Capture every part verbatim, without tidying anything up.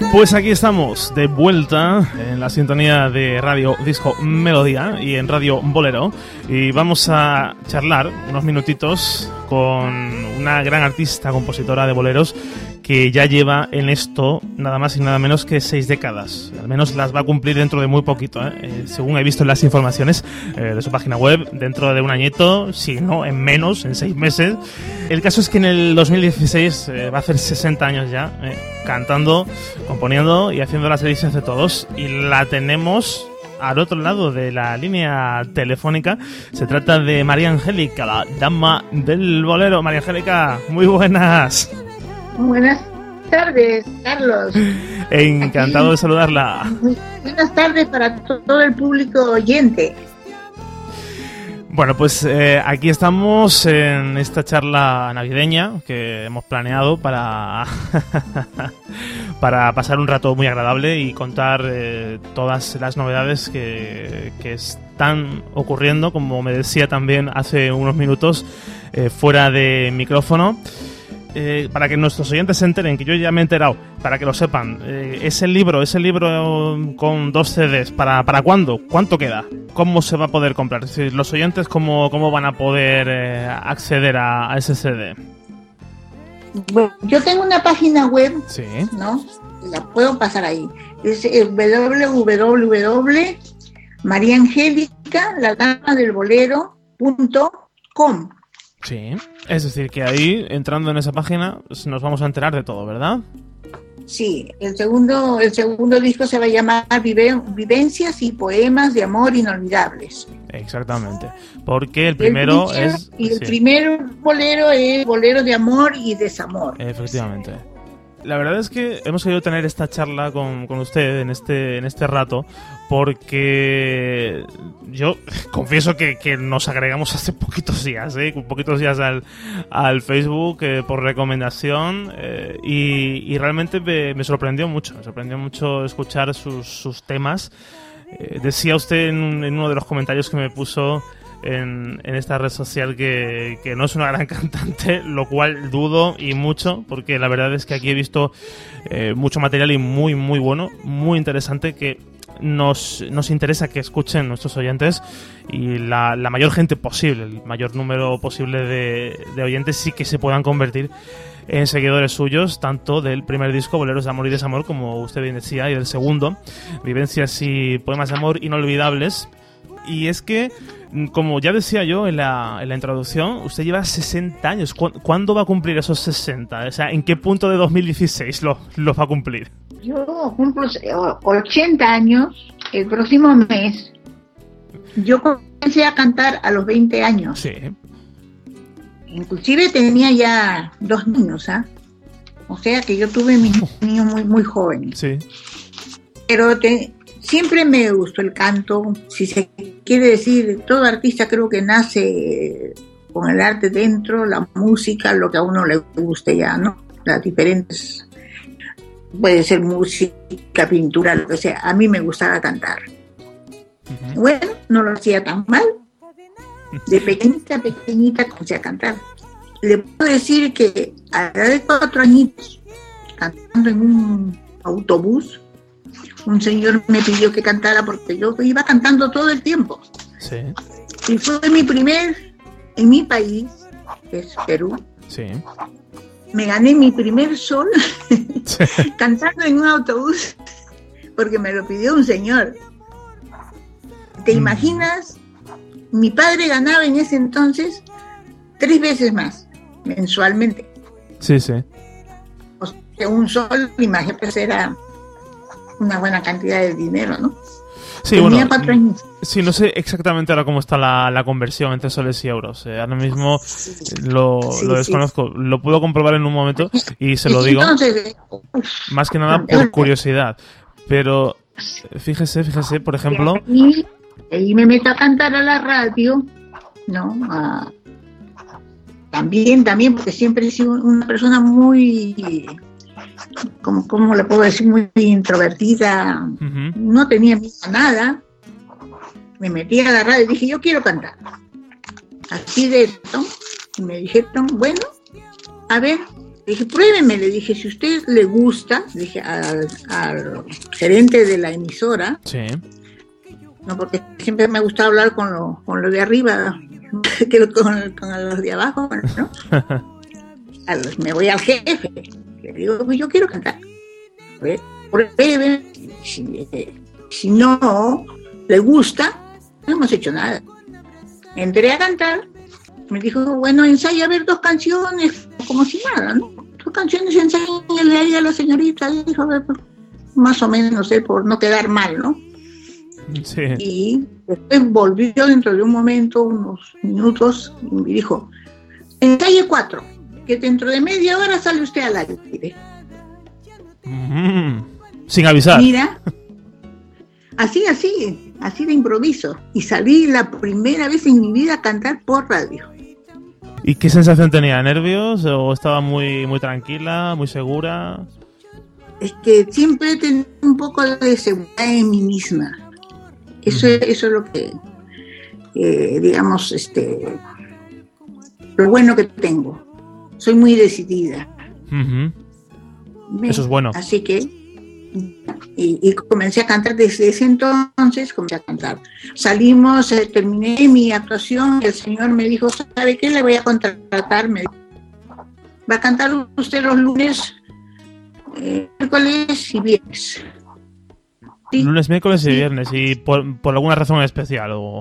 Pues aquí estamos, de vuelta en la sintonía de Radio Disco Melodía y en Radio Bolero, y vamos a charlar unos minutitos con una gran artista, compositora de boleros que ya lleva en esto nada más y nada menos que seis décadas. Al menos las va a cumplir dentro de muy poquito, ¿eh? Eh, según he visto en las informaciones eh, de su página web, dentro de un añito, si no en menos, en seis meses. El caso es que en el dos mil dieciséis eh, va a hacer sesenta años ya, eh, cantando, componiendo y haciendo las delicias de todos. Y la tenemos al otro lado de la línea telefónica. Se trata de María Angélica, la dama del bolero. María Angélica, muy buenas. Buenas tardes, Carlos. Encantado Aquí, de saludarla. Buenas tardes para todo el público oyente. Bueno, pues eh, aquí estamos en esta charla navideña que hemos planeado para, para pasar un rato muy agradable y contar eh, todas las novedades que, que están ocurriendo, como me decía también hace unos minutos eh, fuera de micrófono. Eh, para que nuestros oyentes se enteren, que yo ya me he enterado, para que lo sepan, eh, ese libro, ese libro con dos C Ds, ¿para, para cuándo? ¿Cuánto queda? ¿Cómo se va a poder comprar? Es decir, los oyentes, ¿cómo, cómo van a poder eh, acceder a, a ese C D? Bueno, yo tengo una página web, sí, ¿no? La puedo pasar ahí. Es w w w punto maría angélica la dama del bolero punto com. Sí, es decir, que ahí, entrando en esa página, nos vamos a enterar de todo, ¿verdad? Sí, el segundo, el segundo disco se va a llamar Vive, Vivencias y Poemas de Amor Inolvidables. Exactamente, porque el primero, el primero es... Y el sí. primer bolero es bolero de amor y desamor. Efectivamente. La verdad es que hemos querido tener esta charla con, con usted en este en este rato porque yo confieso que, que nos agregamos hace poquitos días, ¿eh? poquitos días al, al Facebook eh, por recomendación eh, y, y realmente me, me sorprendió mucho, me sorprendió mucho escuchar sus, sus temas. Eh, decía usted en, en uno de los comentarios que me puso En, en esta red social que, que no es una gran cantante, lo cual dudo y mucho, porque la verdad es que aquí he visto eh, mucho material y muy muy bueno, muy interesante, que nos, nos interesa que escuchen nuestros oyentes y la, la mayor gente posible, el mayor número posible de, de oyentes sí que se puedan convertir en seguidores suyos, tanto del primer disco, Boleros de Amor y Desamor, como usted bien decía, y del segundo, Vivencias y Poemas de Amor Inolvidables. Y es que, como ya decía yo en la, en la introducción, usted lleva sesenta años. ¿Cu- ¿Cuándo va a cumplir esos sesenta? O sea, ¿en qué punto de dos mil dieciséis lo, lo va a cumplir? Yo cumplo ochenta años el próximo mes. Yo comencé a cantar a los veinte años. Sí. Inclusive tenía ya dos niños, ¿ah? O sea que yo tuve mis niños muy, muy jóvenes. Sí. Pero te... siempre me gustó el canto, si se quiere decir, todo artista creo que nace con el arte dentro, la música, lo que a uno le guste ya, ¿no? Las diferentes, puede ser música, pintura, lo que sea, a mí me gustaba cantar. Uh-huh. Bueno, no lo hacía tan mal, de pequeñita, pequeñita comencé a cantar. Le puedo decir que a la edad de cuatro añitos, cantando en un autobús, un señor me pidió que cantara porque yo iba cantando todo el tiempo. Sí. Y fue mi primer, en mi país, que es Perú, sí. Me gané mi primer sol sí. cantando en un autobús porque me lo pidió un señor. ¿Te mm. imaginas? Mi padre ganaba en ese entonces tres veces más mensualmente. Sí, sí. O sea, un sol, imagínate, era una buena cantidad de dinero, ¿no? Sí, Tenía bueno, cuatro años. Sí, no sé exactamente ahora cómo está la, la conversión entre soles y euros. Eh, ahora mismo sí, lo, sí, lo desconozco. Sí. Lo puedo comprobar en un momento y se lo digo. Entonces, más que nada por curiosidad. Pero fíjese, fíjese, por ejemplo... Y, y me meto a cantar a la radio, ¿no? Ah, también, también, porque siempre he sido una persona muy... Como, como le puedo decir, muy introvertida, uh-huh. No tenía miedo a nada, me metí a la radio y dije, yo quiero cantar, así de esto, y me dijeron, bueno, a ver, dije, pruébeme, le dije, si a usted le gusta, le dije al, al gerente de la emisora, sí. No, porque siempre me gusta hablar con lo, con lo de arriba, que con, con los de abajo, ¿no? Al, me voy al jefe, le digo, pues yo quiero cantar. Pruebe, si, si no le gusta, no hemos hecho nada. Entré a cantar, me dijo, bueno, ensaya a ver dos canciones, como si nada, ¿no? Dos canciones, ensáyale ahí a la señorita, dijo, a ver, más o menos, no sé, por no quedar mal, ¿no? Sí. Y después volvió dentro de un momento, unos minutos, y me dijo, ensaye cuatro, que dentro de media hora sale usted al aire. Mm-hmm. Sin avisar. Mira, así, así, así de improviso. Y salí la primera vez en mi vida a cantar por radio. ¿Y qué sensación tenía? ¿Nervios? ¿O estaba muy, muy tranquila, muy segura? Es que siempre he tenido un poco de seguridad en mí misma. Eso, uh-huh. eso es lo que, eh, digamos, este, lo bueno que tengo. Soy muy decidida. Uh-huh. Eso es bueno. Así que, y, y comencé a cantar desde ese entonces, comencé a cantar. Salimos, eh, terminé mi actuación, el señor me dijo, ¿sabe qué? Le voy a contratar. Me dijo, va a cantar usted los lunes, eh, miércoles y viernes. ¿Sí? Lunes, miércoles y sí. viernes, y por, por alguna razón especial. O...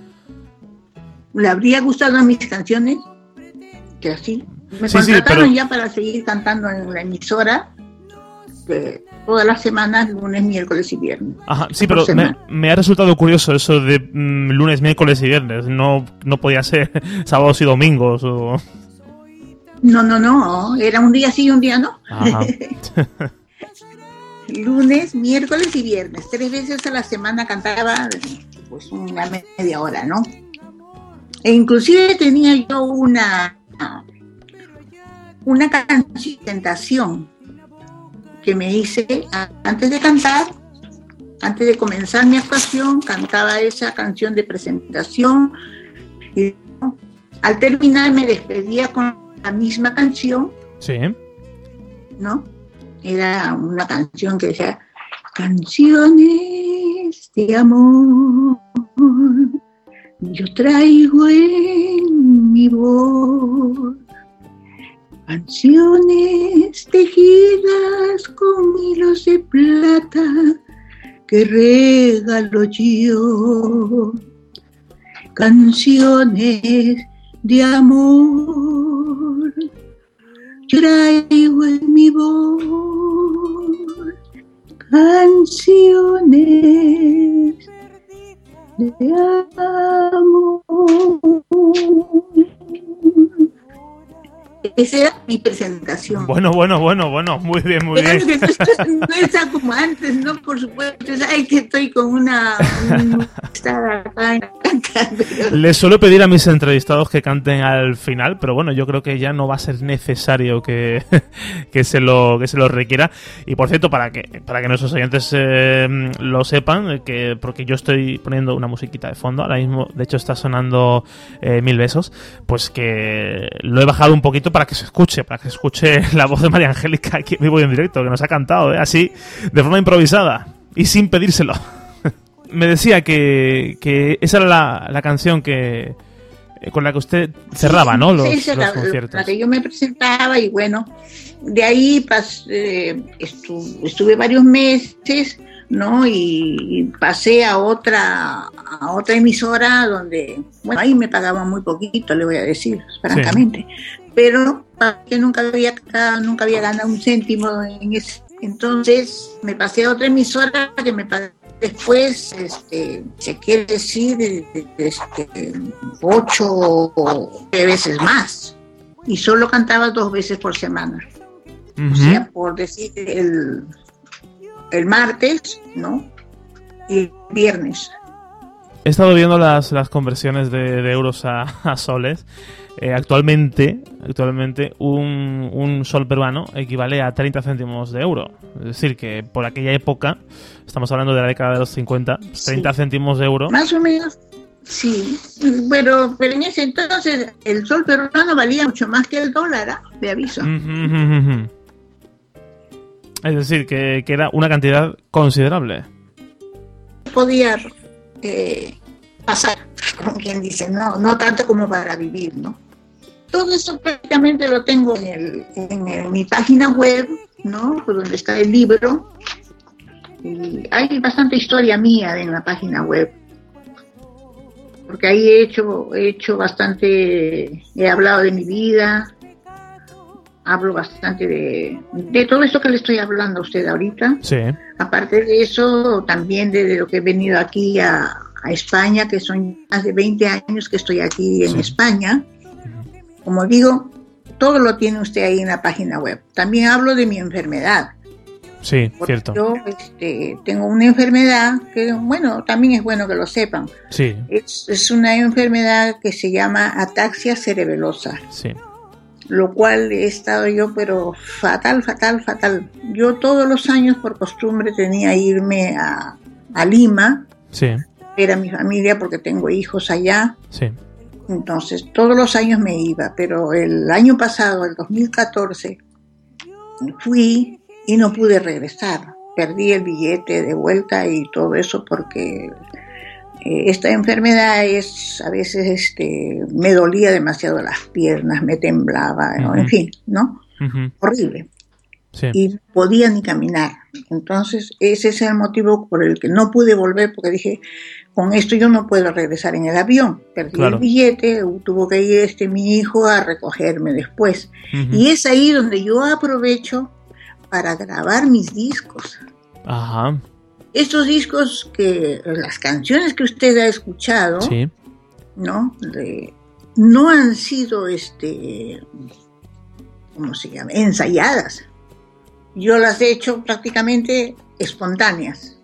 ¿Le habría gustado mis canciones? Que así. Me sí, contrataron sí, pero... ya para seguir cantando en la emisora de todas las semanas, lunes, miércoles y viernes. Ajá, sí, pero me, me ha resultado curioso eso de mmm, lunes, miércoles y viernes. No, no podía ser sábados y domingos o... No, no, no. Era un día sí y un día no. Ajá. Lunes, miércoles y viernes. Tres veces a la semana cantaba pues una media hora, ¿no? E inclusive tenía yo una una canción, tentación, que me hice antes de cantar, antes de comenzar mi actuación, cantaba esa canción de presentación y ¿no? Al terminar me despedía con la misma canción. Sí. ¿No? Era una canción que decía, canciones de amor, yo traigo en mi voz. Canciones tejidas con hilos de plata que regalo yo. Canciones de amor, yo traigo en mi voz. Canciones de amor. Esa era mi presentación. Bueno, bueno, bueno, bueno, muy bien, muy Pero bien. Que no, no está como antes, ¿no? Por supuesto, sabes que estoy con una... Un, acá, pero... Les suelo pedir a mis entrevistados que canten al final, pero bueno, yo creo que ya no va a ser necesario que, que, se, lo, que se lo requiera. Y por cierto, para que, para que nuestros oyentes eh, lo sepan, que porque yo estoy poniendo una musiquita de fondo, ahora mismo, de hecho está sonando eh, Mil Besos, pues que lo he bajado un poquito para que se escuche, para que se escuche la voz de María Angélica aquí vivo y en directo, que nos ha cantado, ¿eh? Así, de forma improvisada y sin pedírselo. Me decía que, que esa era la, la canción que con la que usted cerraba, ¿no? Los, sí, los la, conciertos. La que yo me presentaba y bueno, de ahí pas, eh, estuve, estuve varios meses, ¿no? Y pasé a otra a otra emisora donde, bueno, ahí me pagaban muy poquito, le voy a decir, francamente. Sí. Pero que nunca había nunca había ganado un céntimo en ese. Entonces me pasé a otra emisora que me pagaba después, este, se quiere decir, este, ocho o nueve veces más. Y solo cantaba dos veces por semana. Uh-huh. O sea, por decir, el, el martes, ¿no? Y el viernes. He estado viendo las, las conversiones de, de euros a, a soles. Eh, actualmente, actualmente un, un sol peruano equivale a treinta céntimos de euro. Es decir, que por aquella época, estamos hablando de la década de los cincuenta, treinta sí. céntimos de euro. Más o menos, Sí, pero, pero en ese entonces el sol peruano valía mucho más que el dólar, ¿eh? De aviso. Uh-huh. Es decir, que, que era una cantidad considerable. Podía eh, pasar, como quien dice, no, no tanto como para vivir, ¿no? Todo eso prácticamente lo tengo en, el, en, el, en mi página web, ¿no? Por donde está el libro. Y hay bastante historia mía en la página web. Porque ahí he hecho, he hecho bastante, he hablado de mi vida, hablo bastante de, de todo esto que le estoy hablando a usted ahorita. Sí. Aparte de eso, también de, de lo que he venido aquí a, a España, que son más de veinte años que estoy aquí en sí. España. Como digo, todo lo tiene usted ahí en la página web. También hablo de mi enfermedad. Sí, cierto. Yo este, tengo una enfermedad que, bueno, también es bueno que lo sepan. Sí. Es, es una enfermedad que se llama ataxia cerebelosa. Sí. Lo cual he estado yo, pero fatal, fatal, fatal. Yo todos los años, por costumbre, tenía que irme a, a Lima. Sí. Era mi familia porque tengo hijos allá. Sí. Entonces, todos los años me iba, pero el año pasado, el dos mil catorce, fui y no pude regresar. Perdí el billete de vuelta y todo eso porque eh, esta enfermedad es, a veces este, me dolía demasiado las piernas, me temblaba, ¿no? Uh-huh. En fin, ¿no? Uh-huh. Horrible. Sí. Y podía ni caminar. Entonces, ese es el motivo por el que no pude volver, porque dije, con esto yo no puedo regresar en el avión. Perdí claro. el billete, tuvo que ir este mi hijo a recogerme después. Uh-huh. Y es ahí donde yo aprovecho para grabar mis discos. Ajá. Estos discos que, las canciones que usted ha escuchado, sí. ¿no? De, no han sido, este, ¿cómo se llama? Ensayadas. Yo las he hecho prácticamente espontáneas.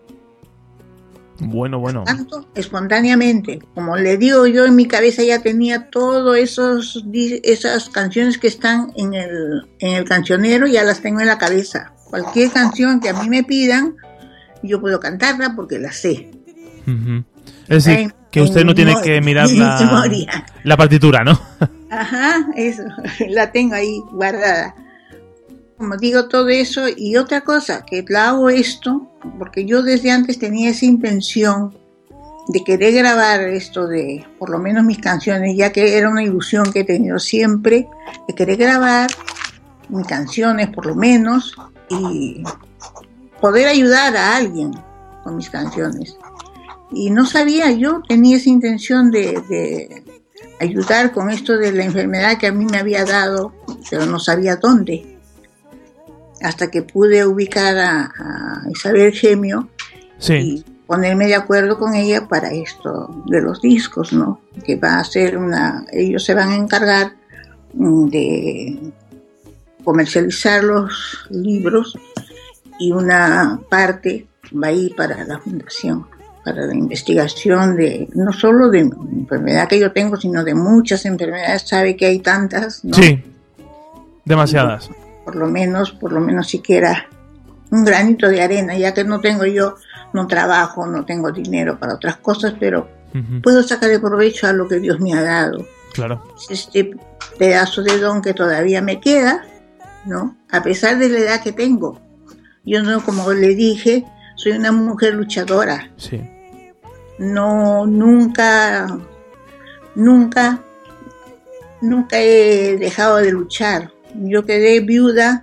Bueno, bueno. Tanto espontáneamente. Como le digo, yo en mi cabeza ya tenía todas esos esas canciones que están en el, en el cancionero, ya las tengo en la cabeza. Cualquier canción que a mí me pidan, yo puedo cantarla porque la sé. Uh-huh. Es decir, en, que usted no tiene que mirar la, la partitura, ¿no? Ajá, eso. La tengo ahí guardada. Como digo, todo eso. Y otra cosa, que la hago esto porque yo desde antes tenía esa intención de querer grabar esto de, por lo menos mis canciones, ya que era una ilusión que he tenido siempre, de querer grabar mis canciones por lo menos y poder ayudar a alguien con mis canciones. Y no sabía, yo tenía esa intención de, de ayudar con esto de la enfermedad que a mí me había dado, pero no sabía dónde. Hasta que pude ubicar a, a Isabel Gemio, sí, y ponerme de acuerdo con ella para esto de los discos, ¿no? Que va a ser una, ellos se van a encargar de comercializar los libros y una parte va a ir para la fundación, para la investigación de, no solo de mi enfermedad que yo tengo, sino de muchas enfermedades. Sabe que hay tantas, ¿no? Sí, demasiadas. Y, por lo menos, por lo menos siquiera un granito de arena, ya que no tengo yo, no trabajo, no tengo dinero para otras cosas, pero uh-huh. puedo sacarle provecho a lo que Dios me ha dado. Claro. Este pedazo de don que todavía me queda, ¿no? A pesar de la edad que tengo. Yo no, como le dije, soy una mujer luchadora. Sí. No, nunca, nunca, nunca he dejado de luchar. Yo quedé viuda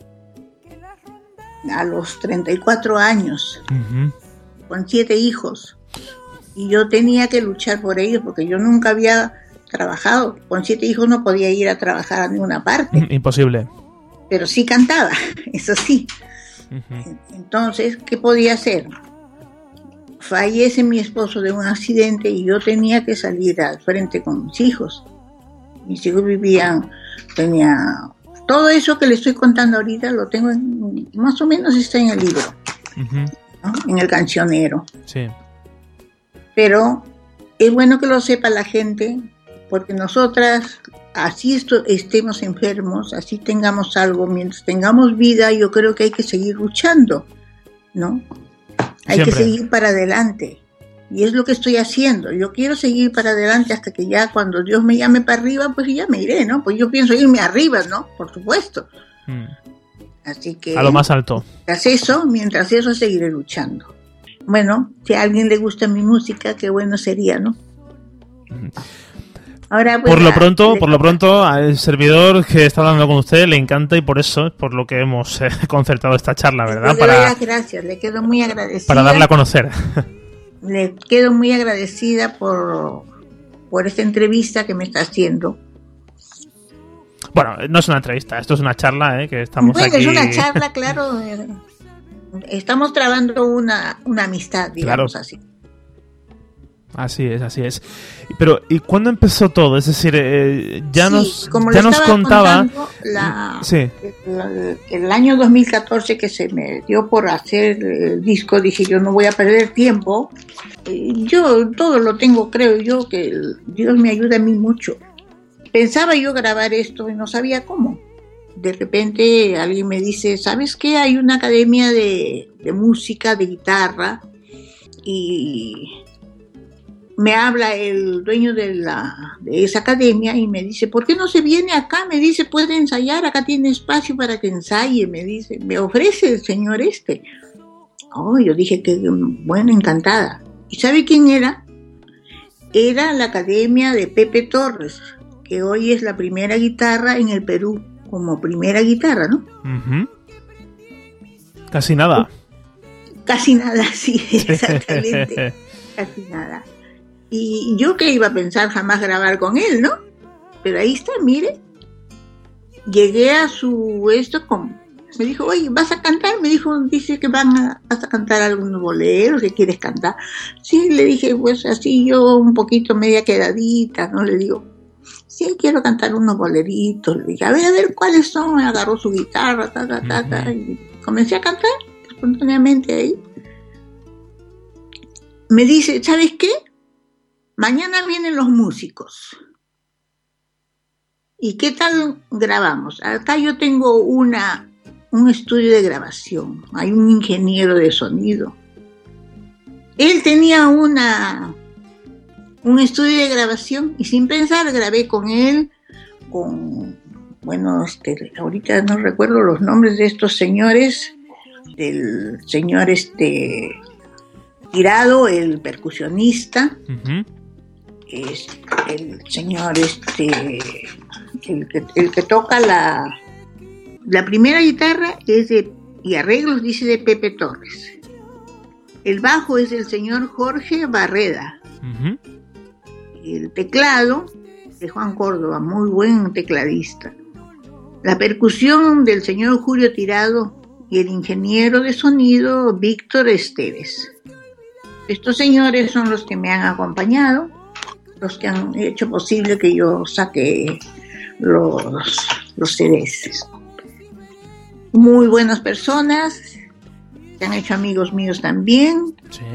a los treinta y cuatro años, uh-huh. con siete hijos, y yo tenía que luchar por ellos porque yo nunca había trabajado. Con siete hijos no podía ir a trabajar a ninguna parte. Imposible. Pero sí cantaba, eso sí. Uh-huh. Entonces, ¿qué podía hacer? Fallece mi esposo de un accidente y yo tenía que salir al frente con mis hijos. Mis hijos vivían, tenía todo eso que le estoy contando ahorita, lo tengo en, más o menos está en el libro, uh-huh. ¿no? En el cancionero. Sí. Pero es bueno que lo sepa la gente, porque nosotras, así esto, estemos enfermos, así tengamos algo, mientras tengamos vida, yo creo que hay que seguir luchando, ¿no? Hay Siempre. que seguir para adelante, Y es lo que estoy haciendo. Yo quiero seguir para adelante hasta que ya cuando Dios me llame para arriba, pues ya me iré, ¿no? Pues yo pienso irme arriba, ¿no? Por supuesto. Mm. Así que... A lo más alto. Mientras eso, mientras eso seguiré luchando. Bueno, si a alguien le gusta mi música, qué bueno sería, ¿no? Mm. Ahora, pues, por lo pronto, por lo pronto, al servidor que está hablando con usted le encanta y por eso es por lo que hemos eh, concertado esta charla, ¿verdad? Le doy las gracias, le quedo muy agradecida. Para darla a conocer. Le quedo muy agradecida por, por esta entrevista que me está haciendo. Bueno, no es una entrevista, esto es una charla, ¿eh? Que estamos bueno, aquí... es una charla, claro. Estamos trabando una, una amistad, digamos, claro. Así. Así es, así es. Pero, ¿y cuándo empezó todo? Es decir, eh, ya sí, nos, como ya le nos contaba... La, sí. el, el año dos mil catorce que se me dio por hacer el disco, dije yo no voy a perder tiempo. Yo todo lo tengo, creo yo, que el, Dios me ayuda a mí mucho. Pensaba yo grabar esto y no sabía cómo. De repente alguien me dice, ¿sabes qué? Hay una academia de, de música, de guitarra, y... me habla el dueño de la de esa academia y me dice, ¿por qué no se viene acá? Me dice, puede ensayar, acá tiene espacio para que ensaye, me dice, me ofrece el señor este. Oh, yo dije que bueno, encantada. ¿Y sabe quién era? Era la academia de Pepe Torres, que hoy es la primera guitarra en el Perú, como primera guitarra, ¿no? Uh-huh. Casi nada. Casi nada, sí, exactamente. Casi nada. Y yo que iba a pensar jamás grabar con él, ¿no? Pero ahí está, mire. Llegué a su esto con... Me dijo, oye, ¿vas a cantar? Me dijo, dice que van a, vas a cantar algunos boleros, ¿qué quieres cantar? Sí, le dije, pues así yo un poquito media quedadita, ¿no? Le digo, sí, quiero cantar unos boleritos. Le dije, a ver, a ver, ¿cuáles son? Me agarró su guitarra, ta, ta, ta, ta, y comencé a cantar espontáneamente ahí. Me dice, ¿sabes qué? Mañana vienen los músicos. ¿Y qué tal grabamos? Acá yo tengo una, un estudio de grabación. Hay un ingeniero de sonido. Él tenía una, un estudio de grabación y sin pensar grabé con él, con, bueno, este, ahorita no recuerdo los nombres de estos señores, del señor este Tirado, el percusionista. Uh-huh. Es el señor este el que, el que toca la la primera guitarra es de y arreglos dice de Pepe Torres, el bajo es del señor Jorge Barreda, uh-huh. El teclado de Juan Córdoba, muy buen tecladista, la percusión del señor Julio Tirado y el ingeniero de sonido Víctor Esteves. Estos señores son los que me han acompañado, los que han hecho posible que yo saque los, los C Ds. Muy buenas personas, se han hecho amigos míos también. Sí.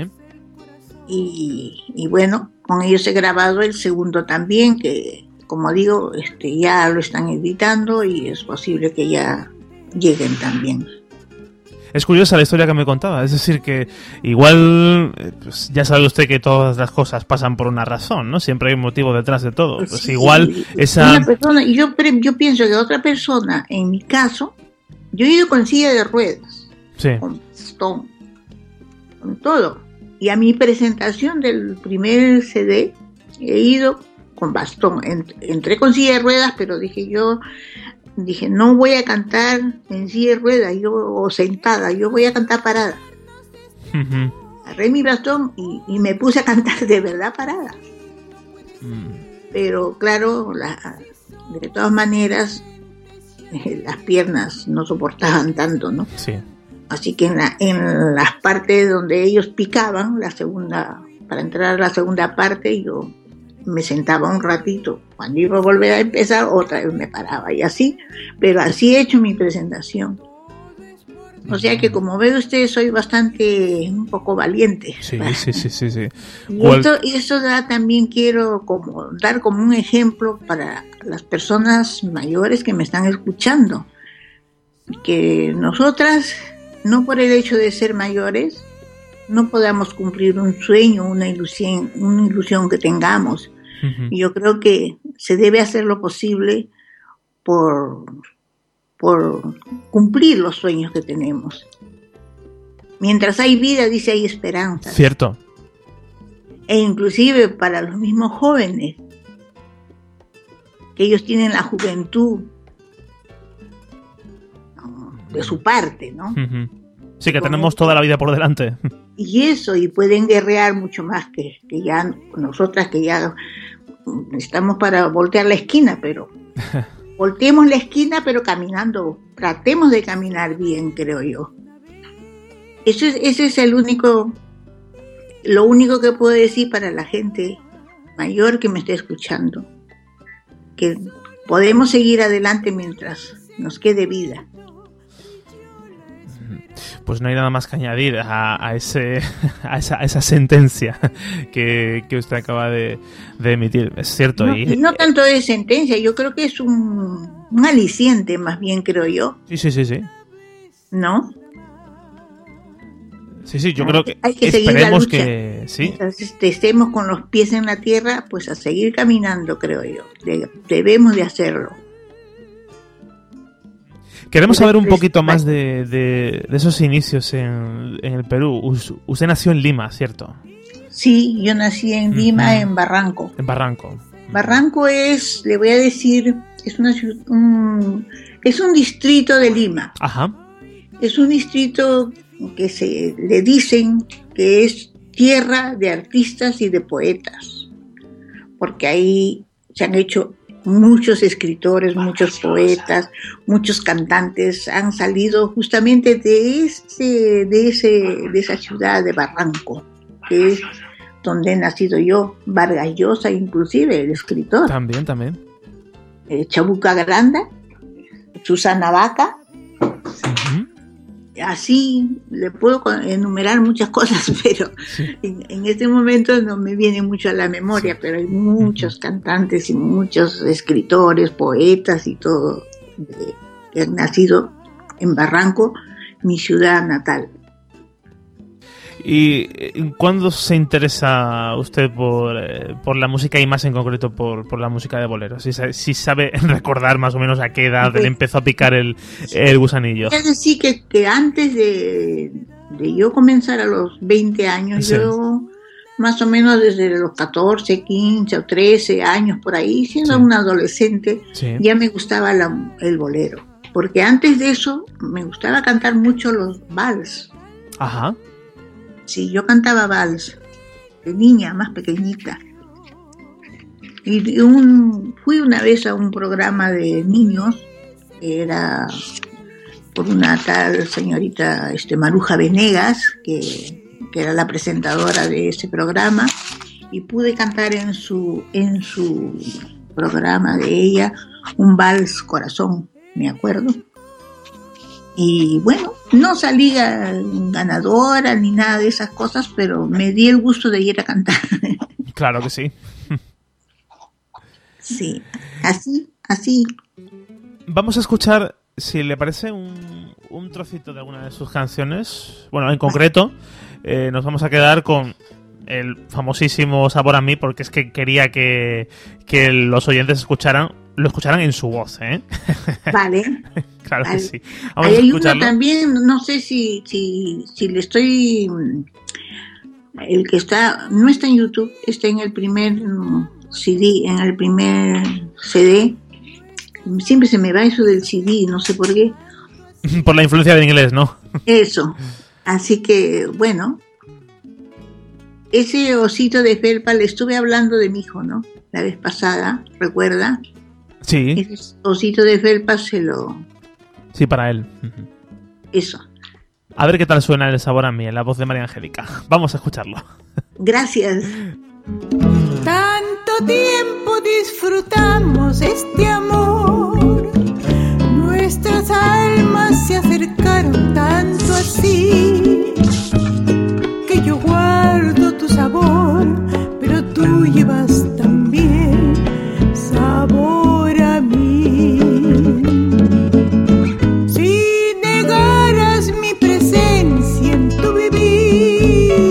Y, y bueno, con ellos he grabado el segundo también, que como digo, este, ya lo están editando y es posible que ya lleguen también. Es curiosa la historia que me contaba, es decir, que igual, pues ya sabe usted que todas las cosas pasan por una razón, ¿no? Siempre hay un motivo detrás de todo. Pues sí, igual esa... Una persona, y yo, yo pienso que otra persona, en mi caso, yo he ido con silla de ruedas, sí. Con bastón, con todo. Y a mi presentación del primer C D he ido con bastón. Entré con silla de ruedas, pero dije yo... Dije, no voy a cantar en silla de ruedas yo, o sentada, yo voy a cantar parada. Uh-huh. Agarré mi bastón y, y me puse a cantar de verdad parada. Uh-huh. Pero claro, la, de todas maneras, eh, las piernas no soportaban tanto, ¿no? Sí. Así que en, la, en las partes donde ellos picaban, la segunda, para entrar a la segunda parte, yo me sentaba un ratito. Cuando iba a volver a empezar, otra vez me paraba y así, pero así he hecho mi presentación. O sea que como ve usted, soy bastante, un poco valiente. Sí, sí, sí, sí, sí. Y esto, y esto da, también quiero como, dar como un ejemplo para las personas mayores que me están escuchando. Que nosotras, no por el hecho de ser mayores, no podamos cumplir un sueño, una ilusión, una ilusión que tengamos. Uh-huh. Yo creo que se debe hacer lo posible por, por cumplir los sueños que tenemos. Mientras hay vida, dice, hay esperanza. Cierto. E inclusive para los mismos jóvenes, que ellos tienen la juventud de su parte, ¿no? Uh-huh. Sí, que tenemos toda la vida por delante. Y eso, y pueden guerrear mucho más que, que ya nosotras, que ya estamos para voltear la esquina, pero volteemos la esquina, pero caminando, tratemos de caminar bien, creo yo. Eso es, ese es el único, lo único que puedo decir para la gente mayor que me esté escuchando, que podemos seguir adelante mientras nos quede vida. Pues no hay nada más que añadir a, a, ese, a, esa, a esa sentencia que, que usted acaba de, de emitir. Es cierto. No, y, y no tanto de sentencia, yo creo que es un, un aliciente, más bien, creo yo. Sí, sí, sí, sí. ¿No? Sí, sí, yo creo que, hay que esperemos seguir la lucha. que sí. Mientras estemos con los pies en la tierra, pues a seguir caminando, creo yo. De, debemos de hacerlo. Queremos saber un poquito más de, de, de esos inicios en, en el Perú. Usted nació en Lima, ¿cierto? Sí, yo nací en Lima, uh-huh. en Barranco. En Barranco. Barranco es, le voy a decir, es una un, es un distrito de Lima. Ajá. Es un distrito que se le dicen que es tierra de artistas y de poetas, porque ahí se han hecho muchos escritores, muchos poetas, muchos cantantes han salido justamente de ese, de ese, de esa ciudad de Barranco, que es donde he nacido yo. Vargas Llosa, inclusive, el escritor. También, también. Eh, Chabuca Granda, Susana Vaca. Uh-huh. Así le puedo enumerar muchas cosas, pero sí. en, en este momento no me viene mucho a la memoria, sí. Pero hay muchos uh-huh. cantantes y muchos escritores, poetas y todo de, que han nacido en Barranco, mi ciudad natal. ¿Y cuándo se interesa usted por, eh, por la música y más en concreto por, por la música de bolero? Si, si sabe recordar más o menos a qué edad pues, le empezó a picar el, el gusanillo. Es decir, que, que antes de, de yo comenzar a los veinte años, sí. yo más o menos desde los catorce, quince o trece años por ahí, siendo sí. una adolescente, sí. ya me gustaba la, el bolero. Porque antes de eso me gustaba cantar mucho los vals. Ajá. Sí, yo cantaba vals de niña, más pequeñita. Y un, fui una vez a un programa de niños, que era por una tal señorita este, Maruja Venegas, que, que era la presentadora de ese programa, y pude cantar en su, en su programa de ella un vals Corazón, me acuerdo. Y bueno, no salí ganadora ni nada de esas cosas, pero me di el gusto de ir a cantar. Claro que sí. Sí, así, así. Vamos a escuchar, si le parece, un, un trocito de alguna de sus canciones. Bueno, en concreto, eh, nos vamos a quedar con el famosísimo Sabor a mí, porque es que quería que, que los oyentes escucharan lo escucharan en su voz, ¿eh? Vale. Claro vale. que sí. Vamos Hay a escucharlo. Uno también, no sé si, si, si le estoy... El que está, no está en YouTube, está en el primer C D, en el primer C D. Siempre se me va eso del C D, no sé por qué. Por la influencia del inglés, ¿no? Eso. Así que, bueno... Ese osito de felpa, le estuve hablando de mi hijo, ¿no? La vez pasada, ¿recuerda? Sí. Ese osito de felpa se lo... Sí, para él. Eso. A ver qué tal suena el Sabor a mí en la voz de María Angélica. Vamos a escucharlo. Gracias. Tanto tiempo disfrutamos este amor. Nuestras almas se acercaron tanto así, que yo guardo tu sabor, pero tú llevas también sabor a mí. Si negaras mi presencia en tu vivir,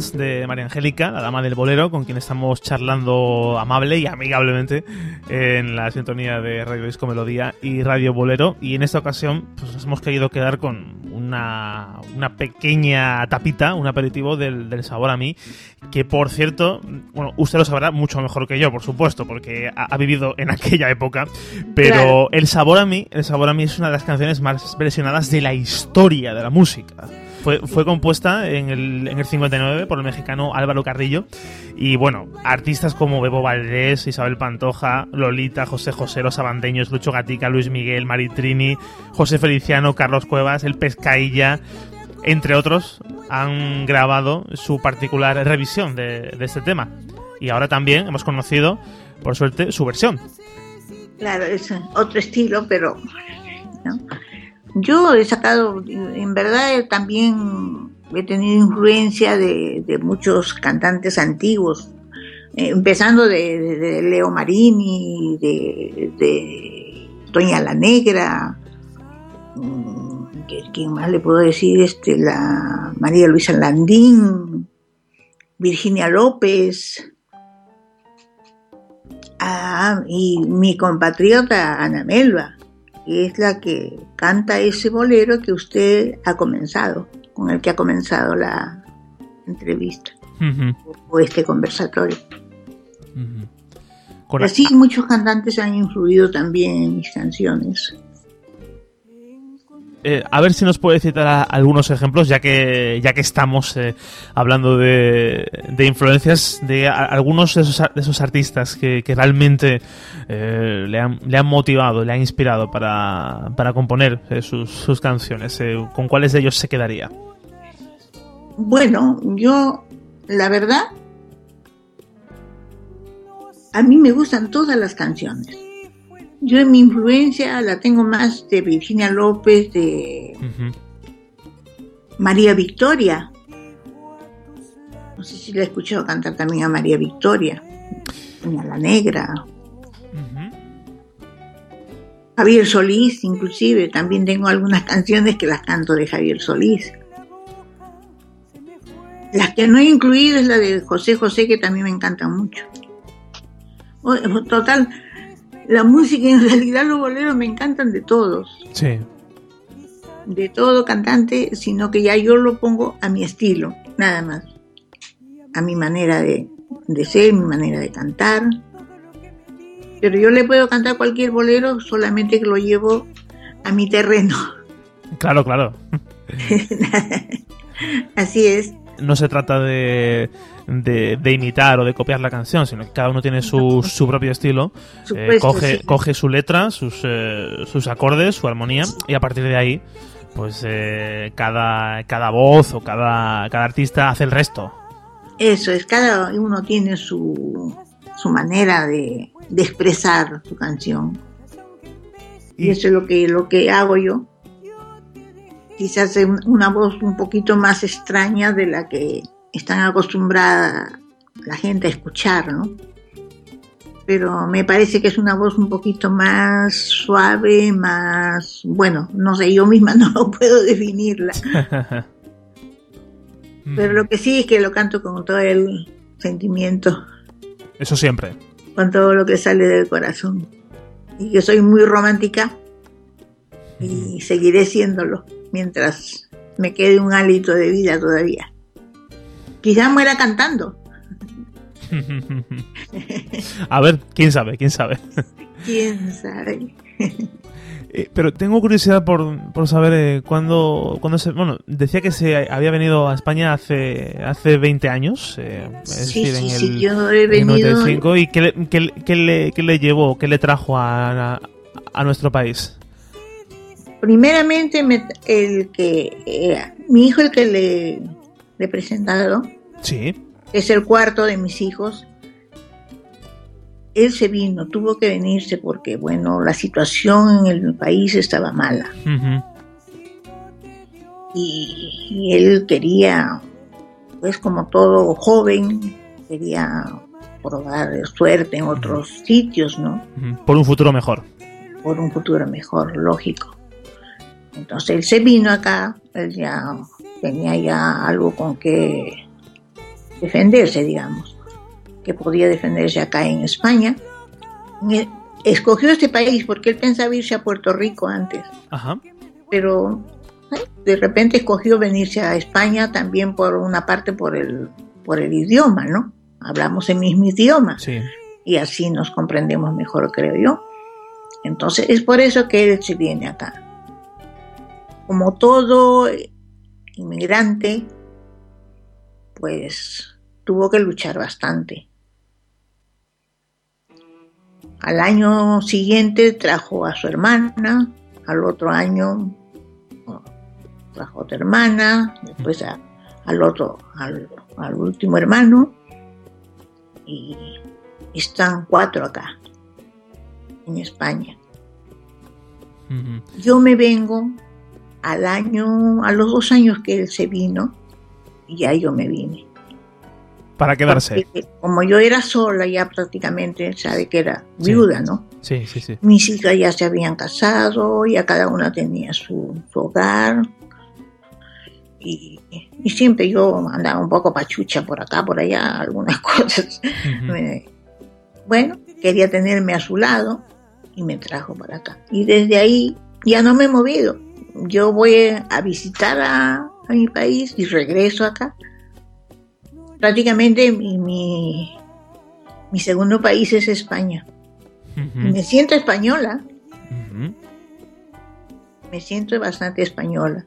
voz de María Angélica, la dama del bolero, con quien estamos charlando amable y amigablemente en la sintonía de Radio Disco Melodía y Radio Bolero. Y en esta ocasión pues nos hemos querido quedar con una, una pequeña tapita, un aperitivo del, del Sabor a mí, que por cierto, bueno, usted lo sabrá mucho mejor que yo, por supuesto, porque ha, ha vivido en aquella época, pero claro. el Sabor a mí, el Sabor a mí es una de las canciones más versionadas de la historia de la música. Fue, fue compuesta en el, en el cincuenta y nueve por el mexicano Álvaro Carrillo y bueno, artistas como Bebo Valdés, Isabel Pantoja, Lolita, José José, Los Abandeños, Lucho Gatica, Luis Miguel, Maritrini, José Feliciano, Carlos Cuevas, El Pescailla, entre otros, han grabado su particular revisión de, de este tema. Y ahora también hemos conocido, por suerte, su versión. Claro, es otro estilo, pero ¿no? Yo he sacado, en verdad también he tenido influencia de, de muchos cantantes antiguos, eh, empezando de, de, de Leo Marini, de, de Doña la Negra, ¿quién más le puedo decir? Este, la María Luisa Landín, Virginia López, ah, y mi compatriota Ana Melba, que es la que canta ese bolero que usted ha comenzado, con el que ha comenzado la entrevista, uh-huh. o este conversatorio. Uh-huh. Con Así la... muchos cantantes han influido también en mis canciones. Eh, a ver si nos puede citar a, algunos ejemplos, ya que ya que estamos eh, hablando de, de influencias, de a, algunos de esos, de esos artistas que, que realmente eh, le, han, le han motivado, le han inspirado para, para componer eh, sus, sus canciones. Eh, ¿Con cuáles de ellos se quedaría? Bueno, yo, la verdad, a mí me gustan todas las canciones. Yo en mi influencia la tengo más de Virginia López, de uh-huh. María Victoria. No sé si la he escuchado cantar también a María Victoria, Doña la Negra. Uh-huh. Javier Solís, inclusive, también tengo algunas canciones que las canto de Javier Solís. Las que no he incluido es la de José José, que también me encanta mucho. Total, la música, en realidad los boleros me encantan de todos. Sí. De todo cantante, sino que ya yo lo pongo a mi estilo, nada más. A mi manera de, de ser, mi manera de cantar. Pero yo le puedo cantar cualquier bolero, solamente que lo llevo a mi terreno. Claro, claro. Así es. No se trata de, de, de imitar o de copiar la canción, sino que cada uno tiene su, su propio estilo, eh, coge, sí. coge su letra, sus, eh, sus acordes, su armonía, y a partir de ahí, pues eh, cada, cada voz o cada, cada artista hace el resto. Eso es, cada uno tiene su, su manera de, de expresar su canción. Y, y eso es lo que, lo que hago yo. Quizás una voz un poquito más extraña de la que están acostumbrada la gente a escuchar, ¿no? Pero me parece que es una voz un poquito más suave, más... Bueno, no sé, yo misma no puedo definirla. Pero lo que sí es que lo canto con todo el sentimiento. Eso siempre. Con todo lo que sale del corazón. Y que soy muy romántica y seguiré siéndolo mientras me quede un hálito de vida todavía. Quizás muera cantando. A ver, quién sabe, quién sabe. Quién sabe. eh, pero tengo curiosidad por, por saber eh, cuándo, cuándo se... Bueno, decía que se había venido a España hace hace veinte años. Eh, es sí, decir, sí, en el, sí, yo he venido... en noventa y cinco. ¿Y qué le, qué, qué le, qué le llevó, qué le trajo a, a, a nuestro país? Primeramente, me, el que eh, mi hijo, el que le, le he presentado, sí, es el cuarto de mis hijos. Él se vino, tuvo que venirse porque, bueno, la situación en el país estaba mala. Uh-huh. Y, y él quería, pues como todo joven, quería probar suerte en otros uh-huh. sitios, ¿no? Uh-huh. Por un futuro mejor. Por un futuro mejor, lógico. Entonces él se vino acá, él ya tenía ya algo con que defenderse, digamos, que podía defenderse acá en España. Escogió este país porque él pensaba irse a Puerto Rico antes. Ajá. Pero ¿eh? de repente escogió venirse a España también por una parte por el, por el idioma, ¿no? Hablamos el mismo idioma. Sí. Y así nos comprendemos mejor, creo yo. Entonces es por eso que él se viene acá. Como todo inmigrante, pues tuvo que luchar bastante. Al año siguiente trajo a su hermana, al otro año trajo a otra hermana, después a, al otro, al, al último hermano, y están cuatro acá, en España. Uh-huh. Yo me vengo al año, a los dos años que él se vino, y ya yo me vine. Para quedarse. Porque como yo era sola ya prácticamente, sabe que era viuda, sí. ¿no? Sí, sí, sí. Mis hijas ya se habían casado, ya cada una tenía su, su hogar. Y, y siempre yo andaba un poco pachucha por acá, por allá, algunas cosas. Uh-huh. Me, bueno, quería tenerme a su lado y me trajo para acá. Y desde ahí ya no me he movido. Yo voy a visitar a, a mi país y regreso acá. Prácticamente mi, mi, mi segundo país es España. Uh-huh. Me siento española. Uh-huh. Me siento bastante española.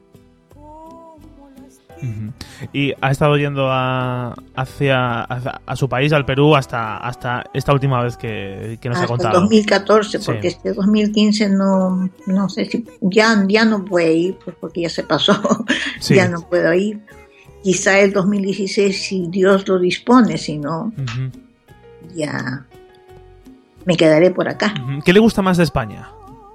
Uh-huh. Y ha estado yendo a, hacia, hacia a su país, al Perú, hasta hasta esta última vez que, que nos hasta ha contado. Hasta dos mil catorce, sí. Porque este dos mil quince no, no sé si ya, ya no puede ir, pues porque ya se pasó, sí. Ya no puedo ir. Quizá el dos mil dieciséis, si Dios lo dispone, si no, uh-huh. ya me quedaré por acá. Uh-huh. ¿Qué le gusta más de España?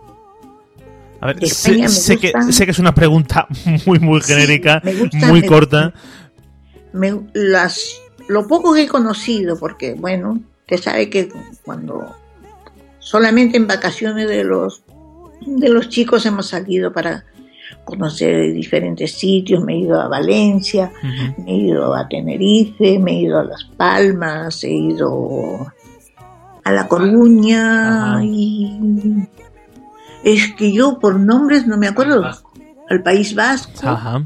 A ver, sé, sé, que, sé que es una pregunta muy, muy genérica, sí, gusta, muy me, corta. Me, las, lo poco que he conocido, porque, bueno, usted sabe que cuando solamente en vacaciones de los, de los chicos hemos salido para conocer diferentes sitios, me he ido a Valencia, uh-huh. me he ido a Tenerife, me he ido a Las Palmas, he ido a La Coruña, uh-huh. y es que yo por nombres no me acuerdo, al País Vasco, uh-huh.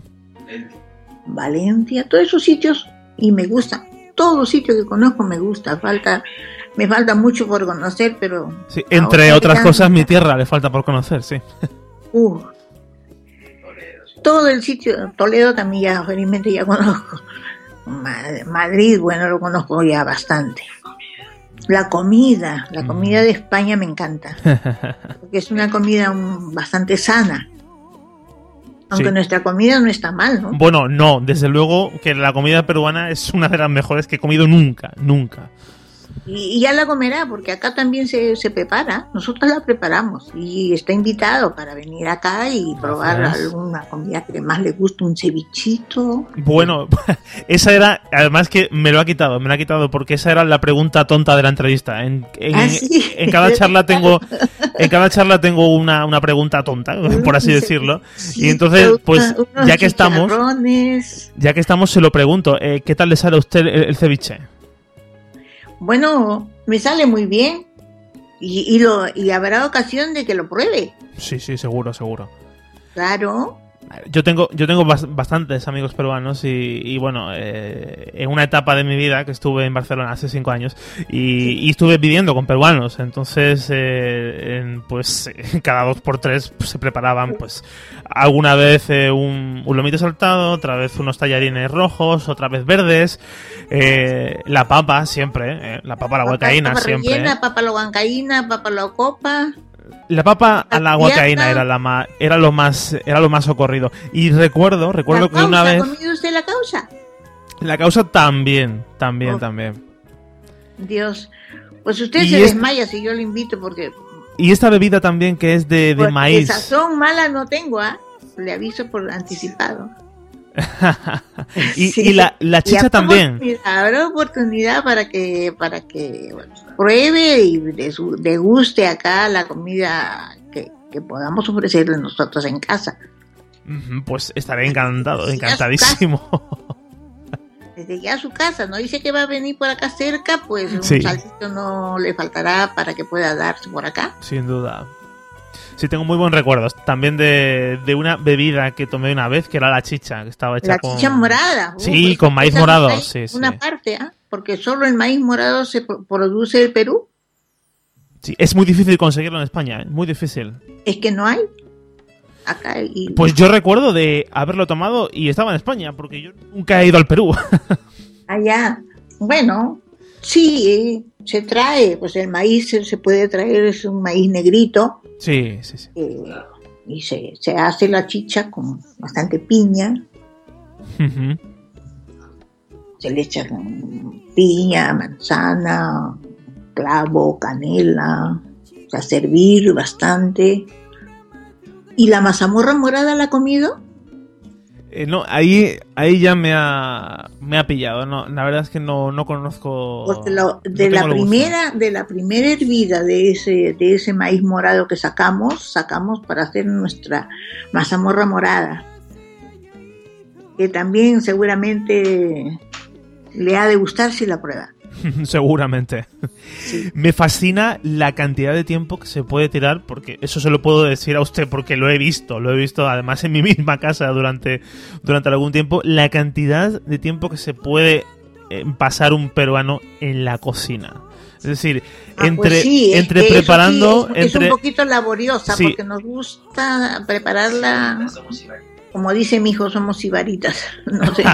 Valencia, todos esos sitios, y me gustan, todos los sitios que conozco me gusta, falta, me falta mucho por conocer, pero... Sí, entre otras cosas, mi tierra le falta por conocer, sí. Uh, todo el sitio, Toledo también ya felizmente ya conozco. Madrid, bueno, lo conozco ya bastante. La comida, la comida de España me encanta, porque es una comida bastante sana. Aunque sí. Nuestra comida no está mal, ¿no? Bueno, no, desde luego que la comida peruana es una de las mejores que he comido nunca, nunca. Y, y ya la comerá, porque acá también se, se prepara, nosotros la preparamos y está invitado para venir acá y probar Gracias. Alguna comida que más le guste, un cevichito. Bueno, esa era, además que me lo ha quitado, me lo ha quitado porque esa era la pregunta tonta de la entrevista. En, en, ¿Ah, sí? en cada charla tengo, en cada charla tengo una, una pregunta tonta, por así decirlo. Sí, y entonces, pues, ya que estamos, ya que estamos, se lo pregunto, eh, ¿qué tal le sale a usted el, el ceviche? Bueno, me sale muy bien y, y, lo, y habrá ocasión de que lo pruebe. Sí, sí, seguro, seguro. Claro. Yo tengo yo tengo bastantes amigos peruanos y, y bueno, eh, en una etapa de mi vida que estuve en Barcelona hace cinco años y, y estuve viviendo con peruanos, entonces eh, en, pues cada dos por tres pues, se preparaban pues alguna vez eh, un, un lomito saltado, otra vez unos tallarines rojos, otra vez verdes, eh, la papa siempre, eh, la papa a la huancaína papa siempre. Rellena, eh. Papa a la huancaína, papa a la copa. La papa a la huancaína era la más, era lo más, era lo más socorrido. Y recuerdo, recuerdo que una vez. ¿Ha comido usted la causa? La causa también, también, oh. también. Dios, pues usted y se es... desmaya si yo le invito porque. Y esta bebida también que es de, de maíz. Sazón mala no tengo, ¿ah? ¿eh? Le aviso por anticipado. y, sí. y la, la chicha también. Habrá oportunidad para que para que bueno, pruebe y deguste acá la comida que, que podamos ofrecerle nosotros en casa. Pues estaré encantado, encantadísimo. Desde ya a su casa, no dice que va a venir por acá cerca, pues Sí. un saltito no le faltará para que pueda darse por acá. Sin duda. Sí, tengo muy buenos recuerdos. También de, de una bebida que tomé una vez, que era la chicha, que estaba hecha La con... chicha morada. Uh, Sí, pues, con maíz esa morado, hay sí, sí. Una parte, ¿ah? Porque solo el maíz morado se pro- produce en Perú. Sí, es muy difícil conseguirlo en España, ¿eh? Muy difícil. Es que no hay. Acá y... Pues yo recuerdo de haberlo tomado y estaba en España, porque yo nunca he ido al Perú. Allá, bueno, sí, eh, se trae, pues el maíz se, se puede traer, es un maíz negrito, Sí, sí, sí. eh, y se, se hace la chicha con bastante piña, Ujú. se le echa con piña, manzana, clavo, canela, o sea, servir bastante. ¿Y la mazamorra morada la ha comido? Eh, no, ahí, ahí ya me ha, me ha pillado. No, la verdad es que no, no conozco. Porque lo- no de la tengo el gusto. primera, de la primera hervida de ese, de ese maíz morado que sacamos, sacamos para hacer nuestra mazamorra morada, que también seguramente le ha de gustar si la prueba. Seguramente. Sí. Me fascina la cantidad de tiempo que se puede tirar, porque eso se lo puedo decir a usted porque lo he visto, lo he visto además en mi misma casa durante, durante algún tiempo, la cantidad de tiempo que se puede eh, pasar un peruano en la cocina. Es decir, Ah, entre, pues sí, es entre que eso preparando... sí, es, entre... es un poquito laboriosa, Sí. porque nos gusta prepararla, como dice mi hijo, somos sibaritas, no sé.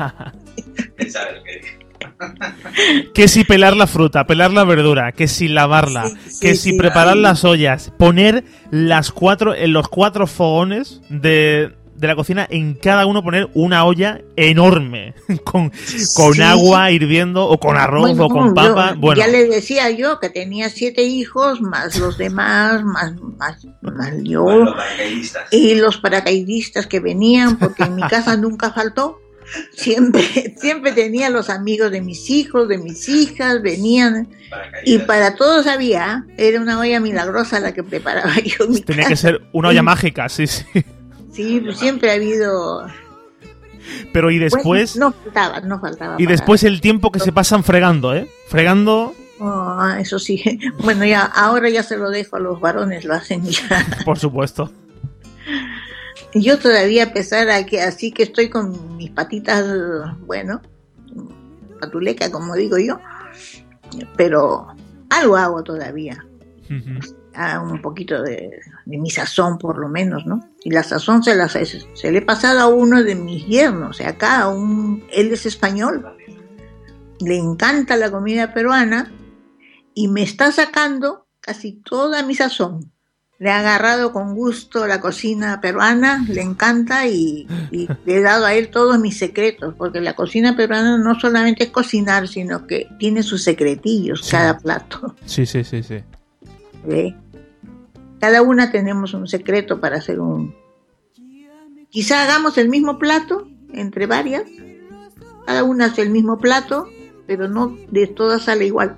Que si pelar la fruta, pelar la verdura, que si lavarla, Sí, sí, que si sí, preparar ay. las ollas, poner las cuatro en los cuatro fogones de, de la cocina, en cada uno poner una olla enorme con, con Sí. agua hirviendo o con arroz Bueno, o con yo- papa. Bueno, Ya le decía yo que tenía siete hijos, más los demás, más, más, más yo, y los paracaidistas que venían, porque en mi casa nunca faltó. Siempre, siempre tenía los amigos de mis hijos, de mis hijas, venían, y para todos había, era una olla milagrosa la que preparaba yo en mi tenía casa. que ser una olla mágica, sí, sí. Sí, pues siempre ha habido. Pero y después, Bueno, no faltaba, no faltaba. y para- después el tiempo que se pasan fregando, ¿eh? Fregando, Oh, eso sí. Bueno, ya ahora ya se lo dejo a los varones, lo hacen ya. por supuesto. Yo todavía, a pesar de que así que estoy con mis patitas, bueno, patuleca, como digo yo, pero algo hago todavía. Ujú. Ah, un poquito de, de mi sazón, por lo menos, ¿no? Y la sazón se, la, se, se le he pasado a uno de mis yernos, o sea, acá, un, él es español, le encanta la comida peruana y me está sacando casi toda mi sazón. Le ha agarrado con gusto la cocina peruana, le encanta y, y le he dado a él todos mis secretos, porque la cocina peruana no solamente es cocinar, sino que tiene sus secretillos, Sí. cada plato. Sí, sí, sí, sí. ¿Ve? Cada una tenemos un secreto para hacer un... Quizá hagamos el mismo plato entre varias, cada una hace el mismo plato, pero no de todas sale igual.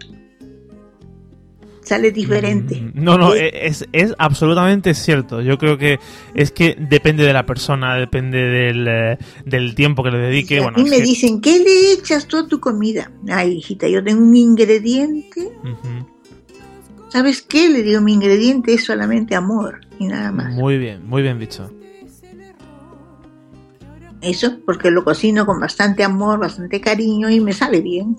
Sale diferente. Mm, No, no, ¿Sí? es, es absolutamente cierto. Yo creo que es que depende de la persona, depende del, eh, del tiempo que le dedique. Y a Bueno, mí es me que- dicen, ¿qué le echas tú a tu comida? Ay, hijita, yo tengo un ingrediente. Ujú. ¿Sabes qué? Le digo, mi ingrediente es solamente amor y nada más. Muy bien, muy bien dicho. Eso, porque lo cocino con bastante amor, bastante cariño y me sale bien.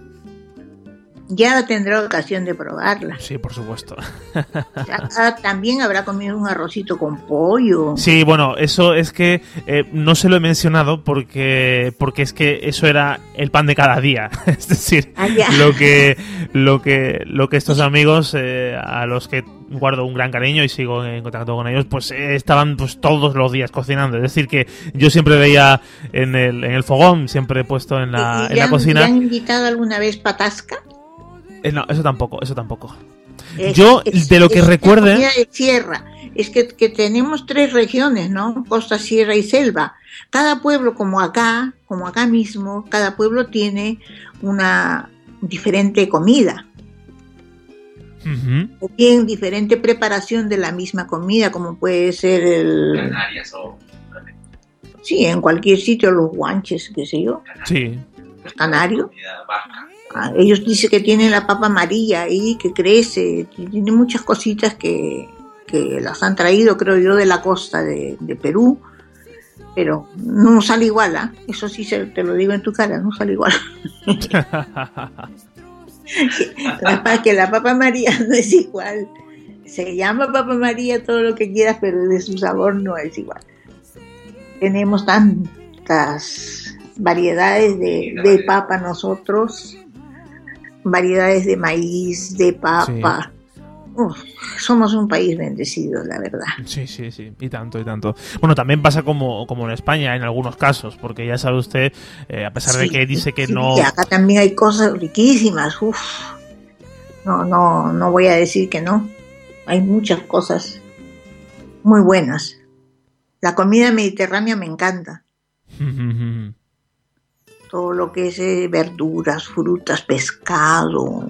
Ya tendré ocasión de probarla. Sí, por supuesto. Ah, también habrá comido un arrocito con pollo. Sí, bueno, eso es que eh, no se lo he mencionado porque porque es que eso era el pan de cada día. Es decir, Ah, ya. lo que lo que lo que estos amigos eh, a los que guardo un gran cariño y sigo en contacto con ellos, pues eh, estaban pues todos los días cocinando. Es decir, que yo siempre veía en el en el fogón, siempre he puesto en la, ¿Y en le la han- cocina. ¿Le han invitado alguna vez patasca? Eh, no, eso tampoco, eso tampoco. Es- Yo, es- de lo que es una recuerde- comida de sierra. Es que, que tenemos tres regiones, ¿no? Costa, sierra y selva. Cada pueblo, como acá, como acá mismo, cada pueblo tiene una diferente comida. Ujú. O bien diferente preparación de la misma comida, como puede ser el... Canarias o Sí, en cualquier sitio, los guanches, qué sé yo. Sí. canario. Ah, ellos dicen que tienen la papa amarilla ahí, que crece, tiene muchas cositas que, que las han traído, creo yo, de la costa de, de Perú, pero no sale igual, ¿eh? Eso sí se, te lo digo en tu cara, no sale igual. La, que la papa María no es igual. Se llama papa María todo lo que quieras, pero de su sabor no es igual. Tenemos tantas variedades de, de papa nosotros, variedades de maíz, de papa. Sí. Uf, somos un país bendecido, la verdad. Sí, sí, sí, y tanto, y tanto. Bueno, también pasa como, como en España en algunos casos, porque ya sabe usted, eh, a pesar sí, de que dice que sí, no... Y acá también hay cosas riquísimas, uf. No, no, no voy a decir que no. Hay muchas cosas muy buenas. La comida mediterránea me encanta. Todo lo que es eh, verduras, frutas, pescado,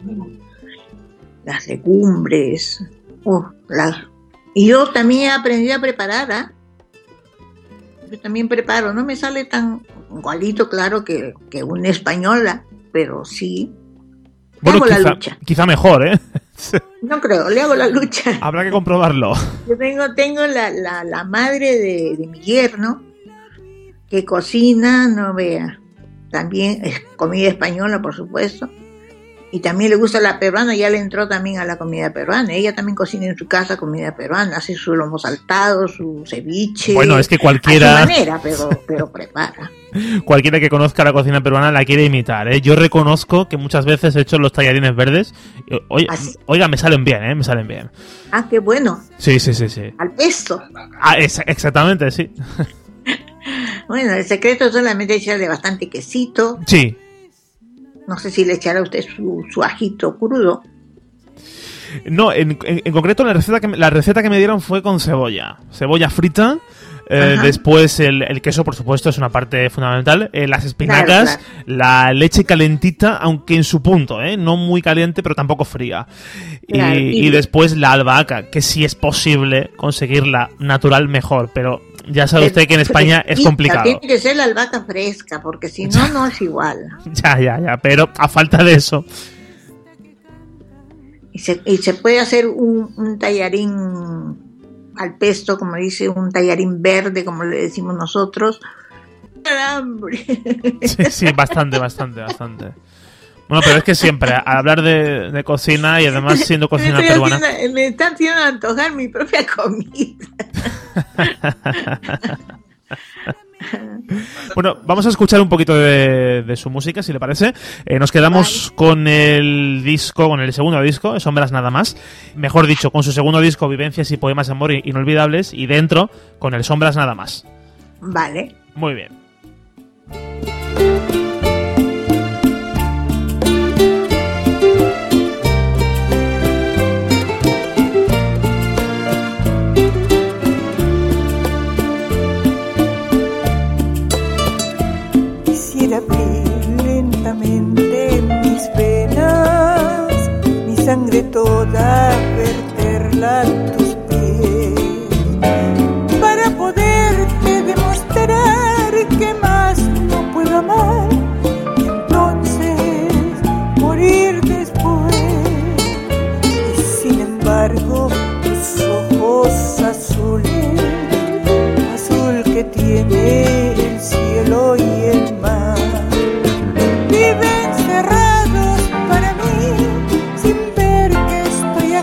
las legumbres. Uh, la... Y yo también he aprendido a preparar, ¿eh? Yo también preparo. No me sale tan igualito, claro, que, que una española, pero sí. Le bueno, hago quizá, la lucha. Quizá mejor, ¿eh? No creo, le hago la lucha. Habrá que comprobarlo. Yo tengo, tengo la, la, la madre de, de mi yerno, que cocina, no vea. También es comida española, por supuesto. Y también le gusta la peruana, ya le entró también a la comida peruana. Ella también cocina en su casa comida peruana, hace su lomo saltado, su ceviche. Bueno, es que cualquiera... A su manera, pero, pero prepara. Cualquiera que conozca la cocina peruana la quiere imitar, ¿eh? Yo reconozco que muchas veces he hecho los tallarines verdes. Oiga, oiga, me salen bien, ¿eh? Me salen bien. Ah, qué bueno. Sí, sí, sí, sí. Al pesto. Ah, es, exactamente, sí. Bueno, el secreto es solamente echarle bastante quesito. Sí. No sé si le echará usted su, su ajito crudo. No, en, en, en concreto la receta, que, la receta que me dieron fue con cebolla. Cebolla frita. Eh, después el, el queso, por supuesto, es una parte fundamental. Eh, las espinacas, claro, claro. La leche calentita, aunque en su punto, ¿eh? No muy caliente, pero tampoco fría. Claro, y, y... y después la albahaca, que si es posible conseguirla natural, mejor. Pero ya sabe usted que en España es complicado. Tiene que ser la albahaca fresca, porque si no, no es igual. Ya, ya, ya. Pero a falta de eso. Y se, y se puede hacer un, un tallarín al pesto, como dice, un tallarín verde, como le decimos nosotros. ¡Hambre! Sí, sí, bastante, bastante, bastante. Bueno, pero es que siempre, al hablar de, de cocina y además siendo cocina me peruana... Haciendo, me está haciendo antojar mi propia comida. Bueno, vamos a escuchar un poquito de, de su música, si le parece. Eh, nos quedamos Bye. con el disco, con el segundo disco, Sombras Nada Más. Mejor dicho, con su segundo disco, Vivencias y Poemas de Amor Inolvidables. Y dentro, con el Sombras Nada Más. Vale. Muy bien. Abrir lentamente mis venas, mi sangre toda verterla a tus pies, para poderte demostrar que más no puedo amar, y entonces morir después. Y sin embargo tus ojos azules, azul que tiene el cielo y el mar, viven cerrados para mí, sin ver que estoy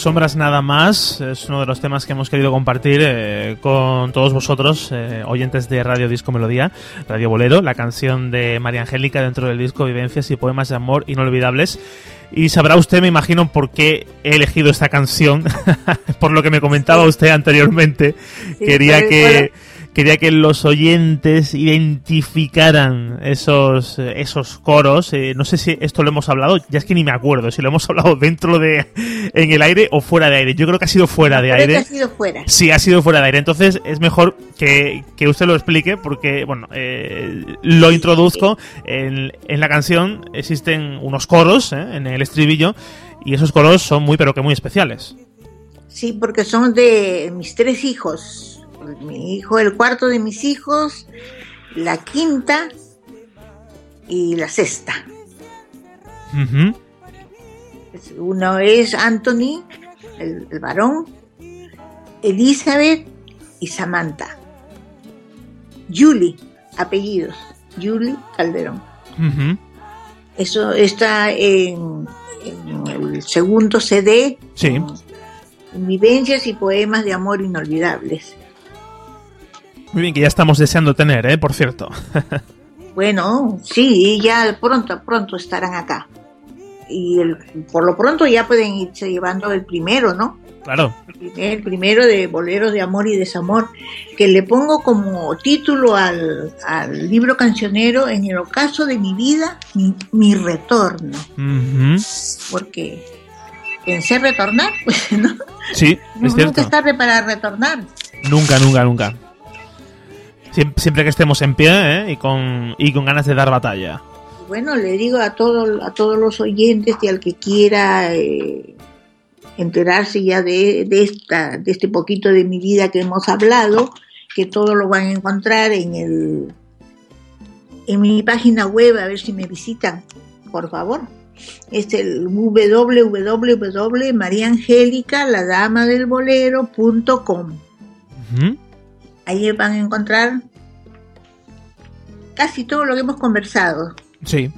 sombras nada más es uno de los temas que hemos querido compartir eh, con todos vosotros, eh, oyentes de Radio Disco Melodía, Radio Bolero, la canción de María Angélica dentro del disco Vivencias y Poemas de Amor Inolvidables. Y sabrá usted, me imagino, por qué he elegido esta canción, por lo que me comentaba usted anteriormente. Sí, quería que... Quería que los oyentes identificaran esos esos coros. Eh, no sé si esto lo hemos hablado, ya es que ni me acuerdo si lo hemos hablado dentro de en el aire o fuera de aire. Yo creo que ha sido fuera de creo aire. Que ha sido fuera. Sí, ha sido fuera de aire. Entonces es mejor que, que usted lo explique porque, bueno, eh, lo introduzco. En, en la canción existen unos coros eh, en el estribillo y esos coros son muy, pero que muy especiales. Sí, porque son de mis tres hijos. Mi hijo, el cuarto de mis hijos, la quinta y la sexta. Uh-huh. Uno es Anthony, el, el varón, Elizabeth y Samantha. Julie, apellidos, Julie Calderón. Uh-huh. Eso está en, en el segundo C D. Sí. Vivencias y Poemas de Amor Inolvidables. Muy bien, que ya estamos deseando tener, ¿eh? Por cierto. Bueno, sí, ya pronto, pronto estarán acá. Y el, por lo pronto ya pueden irse llevando el primero, ¿no? Claro. El, primer, el primero de Boleros de Amor y Desamor, que le pongo como título al, al libro cancionero En el ocaso de mi vida, mi, mi retorno. Uh-huh. Porque pensé retornar, pues, ¿no? Sí, es cierto. Nunca es tarde para retornar. Nunca, nunca, nunca. Siempre que estemos en pie ¿eh? y con y con ganas de dar batalla. Bueno, le digo a todos a todos los oyentes y al que quiera eh, enterarse ya de, de esta de este poquito de mi vida que hemos hablado, que todo lo van a encontrar en el en mi página web, a ver si me visitan, por favor. Es el doble u doble u doble u punto maría angélica la dama del bolero punto com. Uh-huh. Ahí van a encontrar casi todo lo que hemos conversado. Sí.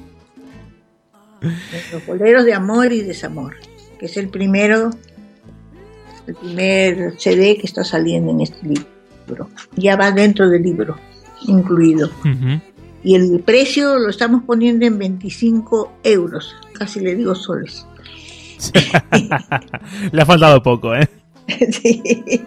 Los boleros de amor y desamor, que es el primero, el primer C D que está saliendo en este libro. Ya va dentro del libro, incluido. Uh-huh. Y el precio lo estamos poniendo en veinticinco euros, casi le digo soles. Le ha faltado poco, ¿eh? Sí.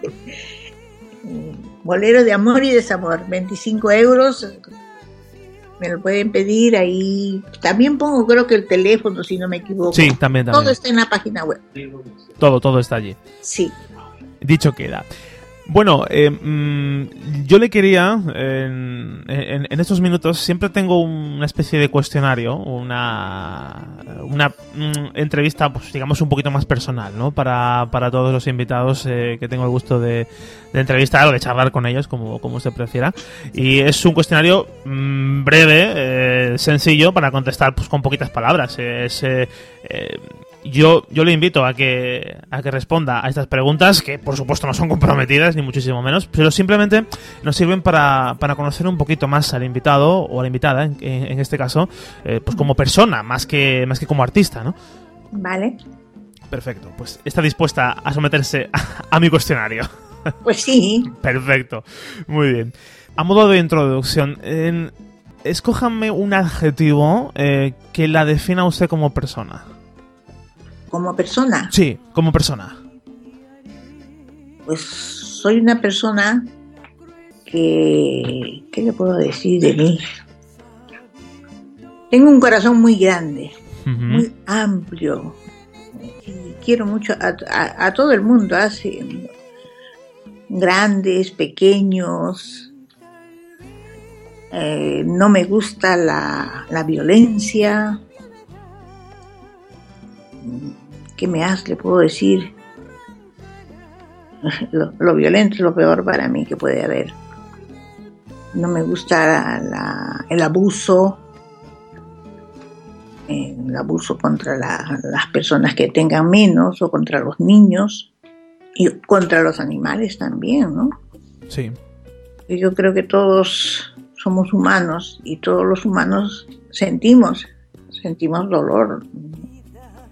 Bolero de amor y desamor, veinticinco euros, me lo pueden pedir ahí. También pongo, creo que el teléfono, si no me equivoco. Sí, también, también. Todo está en la página web. Todo, todo está allí. Sí. Dicho queda. Bueno, eh, mmm, yo le quería, en, en, en estos minutos, siempre tengo una especie de cuestionario, una, una mm, entrevista, pues digamos, un poquito más personal, ¿no? Para, para todos los invitados eh, que tengo el gusto de, de entrevistar o de charlar con ellos, como, como usted prefiera. Y es un cuestionario mmm, breve, eh, sencillo, para contestar pues con poquitas palabras. Es... Eh, eh, Yo, yo le invito a que, a que responda a estas preguntas, que por supuesto no son comprometidas, ni muchísimo menos, pero simplemente nos sirven para, para conocer un poquito más al invitado o a la invitada, en, en este caso, eh, pues como persona, más que, más que como artista, ¿no? Vale. Perfecto, pues está dispuesta a someterse a, a mi cuestionario. Pues sí. Perfecto, muy bien. A modo de introducción, eh, escójame un adjetivo eh, que la defina a usted como persona. ¿Como persona? Sí, como persona. Pues soy una persona que... ¿Qué le puedo decir de mí? Tengo un corazón muy grande, uh-huh. muy amplio. Y quiero mucho a, a, a todo el mundo, así, grandes, pequeños. Eh, no me gusta la, la violencia. ¿Qué me hace? Le puedo decir. Lo, lo violento es lo peor para mí que puede haber. No me gusta la, la, el abuso. El abuso contra la, las personas que tengan menos o contra los niños y contra los animales también, ¿no? Sí. Yo creo que todos somos humanos y todos los humanos sentimos, sentimos dolor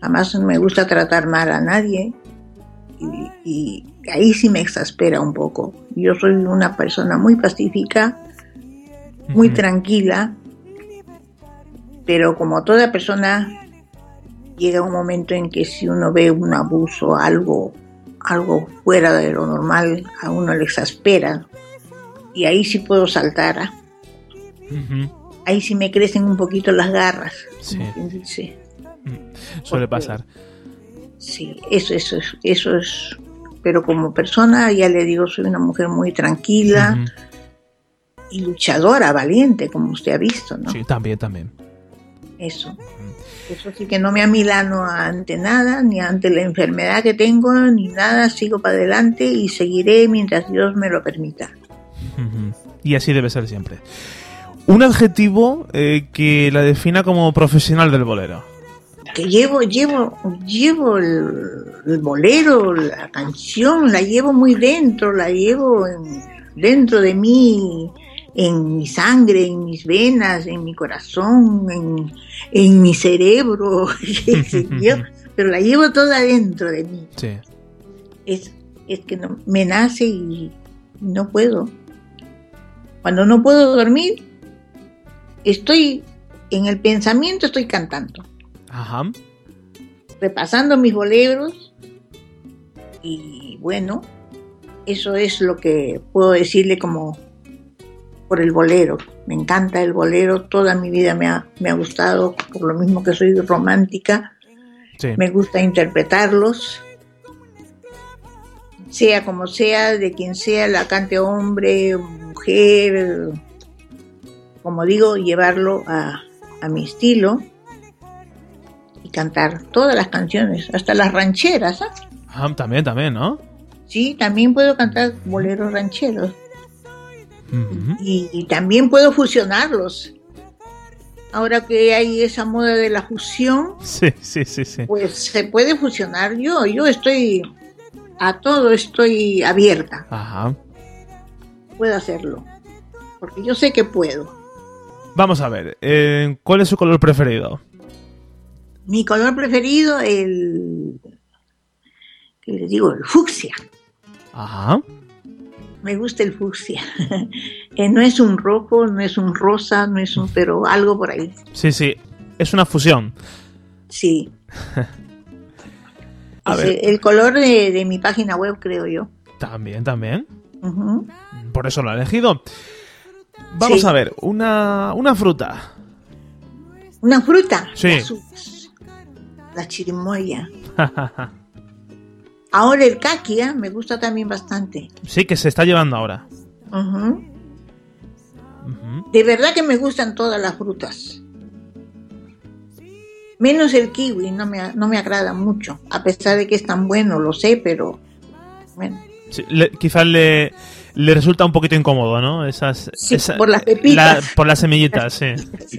Jamás me gusta tratar mal a nadie. Y, y ahí sí me exaspera un poco. Yo soy una persona muy pacífica, muy uh-huh. tranquila, pero como toda persona llega un momento en que si uno ve un abuso, algo, algo fuera de lo normal, a uno le exaspera, y ahí sí puedo saltar, ¿eh? Uh-huh. Ahí sí me crecen un poquito las garras, sí. como quien dice. Suele Porque, pasar. Sí, eso, eso, eso es. Pero como persona, ya le digo, soy una mujer muy tranquila uh-huh. y luchadora, valiente, como usted ha visto, ¿no? Sí, también, también. Eso. Uh-huh. Eso sí que no me amilano ante nada, ni ante la enfermedad que tengo, ni nada. Sigo para adelante y seguiré mientras Dios me lo permita. Uh-huh. Y así debe ser siempre. Un adjetivo eh, que la defina como profesional del bolero. Que llevo, llevo, llevo el, el bolero, la canción, la llevo muy dentro, la llevo en, dentro de mí, en mi sangre, en mis venas, en mi corazón, en, en mi cerebro, yo, pero la llevo toda dentro de mí. Sí. Es, es que no, me nace y no puedo. Cuando no puedo dormir, estoy en el pensamiento, estoy cantando. Ajá. Repasando mis boleros y bueno, eso es lo que puedo decirle como por el bolero. Me encanta el bolero, toda mi vida me ha, me ha gustado, por lo mismo que soy romántica, sí. Me gusta interpretarlos, sea como sea, de quien sea, la cante hombre, mujer, como digo, llevarlo a, a mi estilo. Cantar todas las canciones, hasta las rancheras, ¿eh? Ah, también, también, ¿no? Sí, también puedo cantar boleros rancheros. Uh-huh. Y, y también puedo fusionarlos. Ahora que hay esa moda de la fusión, sí, sí, sí, sí. Pues se puede fusionar. Yo, yo estoy a todo, estoy abierta. Ajá. Puedo hacerlo, porque yo sé que puedo. Vamos a ver, eh, ¿cuál es su color preferido? Mi color preferido, el... ¿qué les digo? El fucsia. Ajá. Me gusta el fucsia. eh, no es un rojo, no es un rosa, no es un... pero algo por ahí. Sí, sí. Es una fusión. Sí. A es ver. El, el color de, de mi página web, creo yo. También, también. Uh-huh. Por eso lo he elegido. Vamos sí. a ver, una, una fruta. ¿Una fruta? Sí. Las uvas. La chirimoya. Ahora el caqui, ¿eh? Me gusta también bastante. Sí, que se está llevando ahora. Uh-huh. Uh-huh. De verdad que me gustan todas las frutas. Menos el kiwi, no me, no me agrada mucho. A pesar de que es tan bueno, lo sé, pero... bueno. Sí, le, quizás le, le resulta un poquito incómodo, ¿no? Esas, sí, esa, por las pepitas. La, por las semillitas, sí.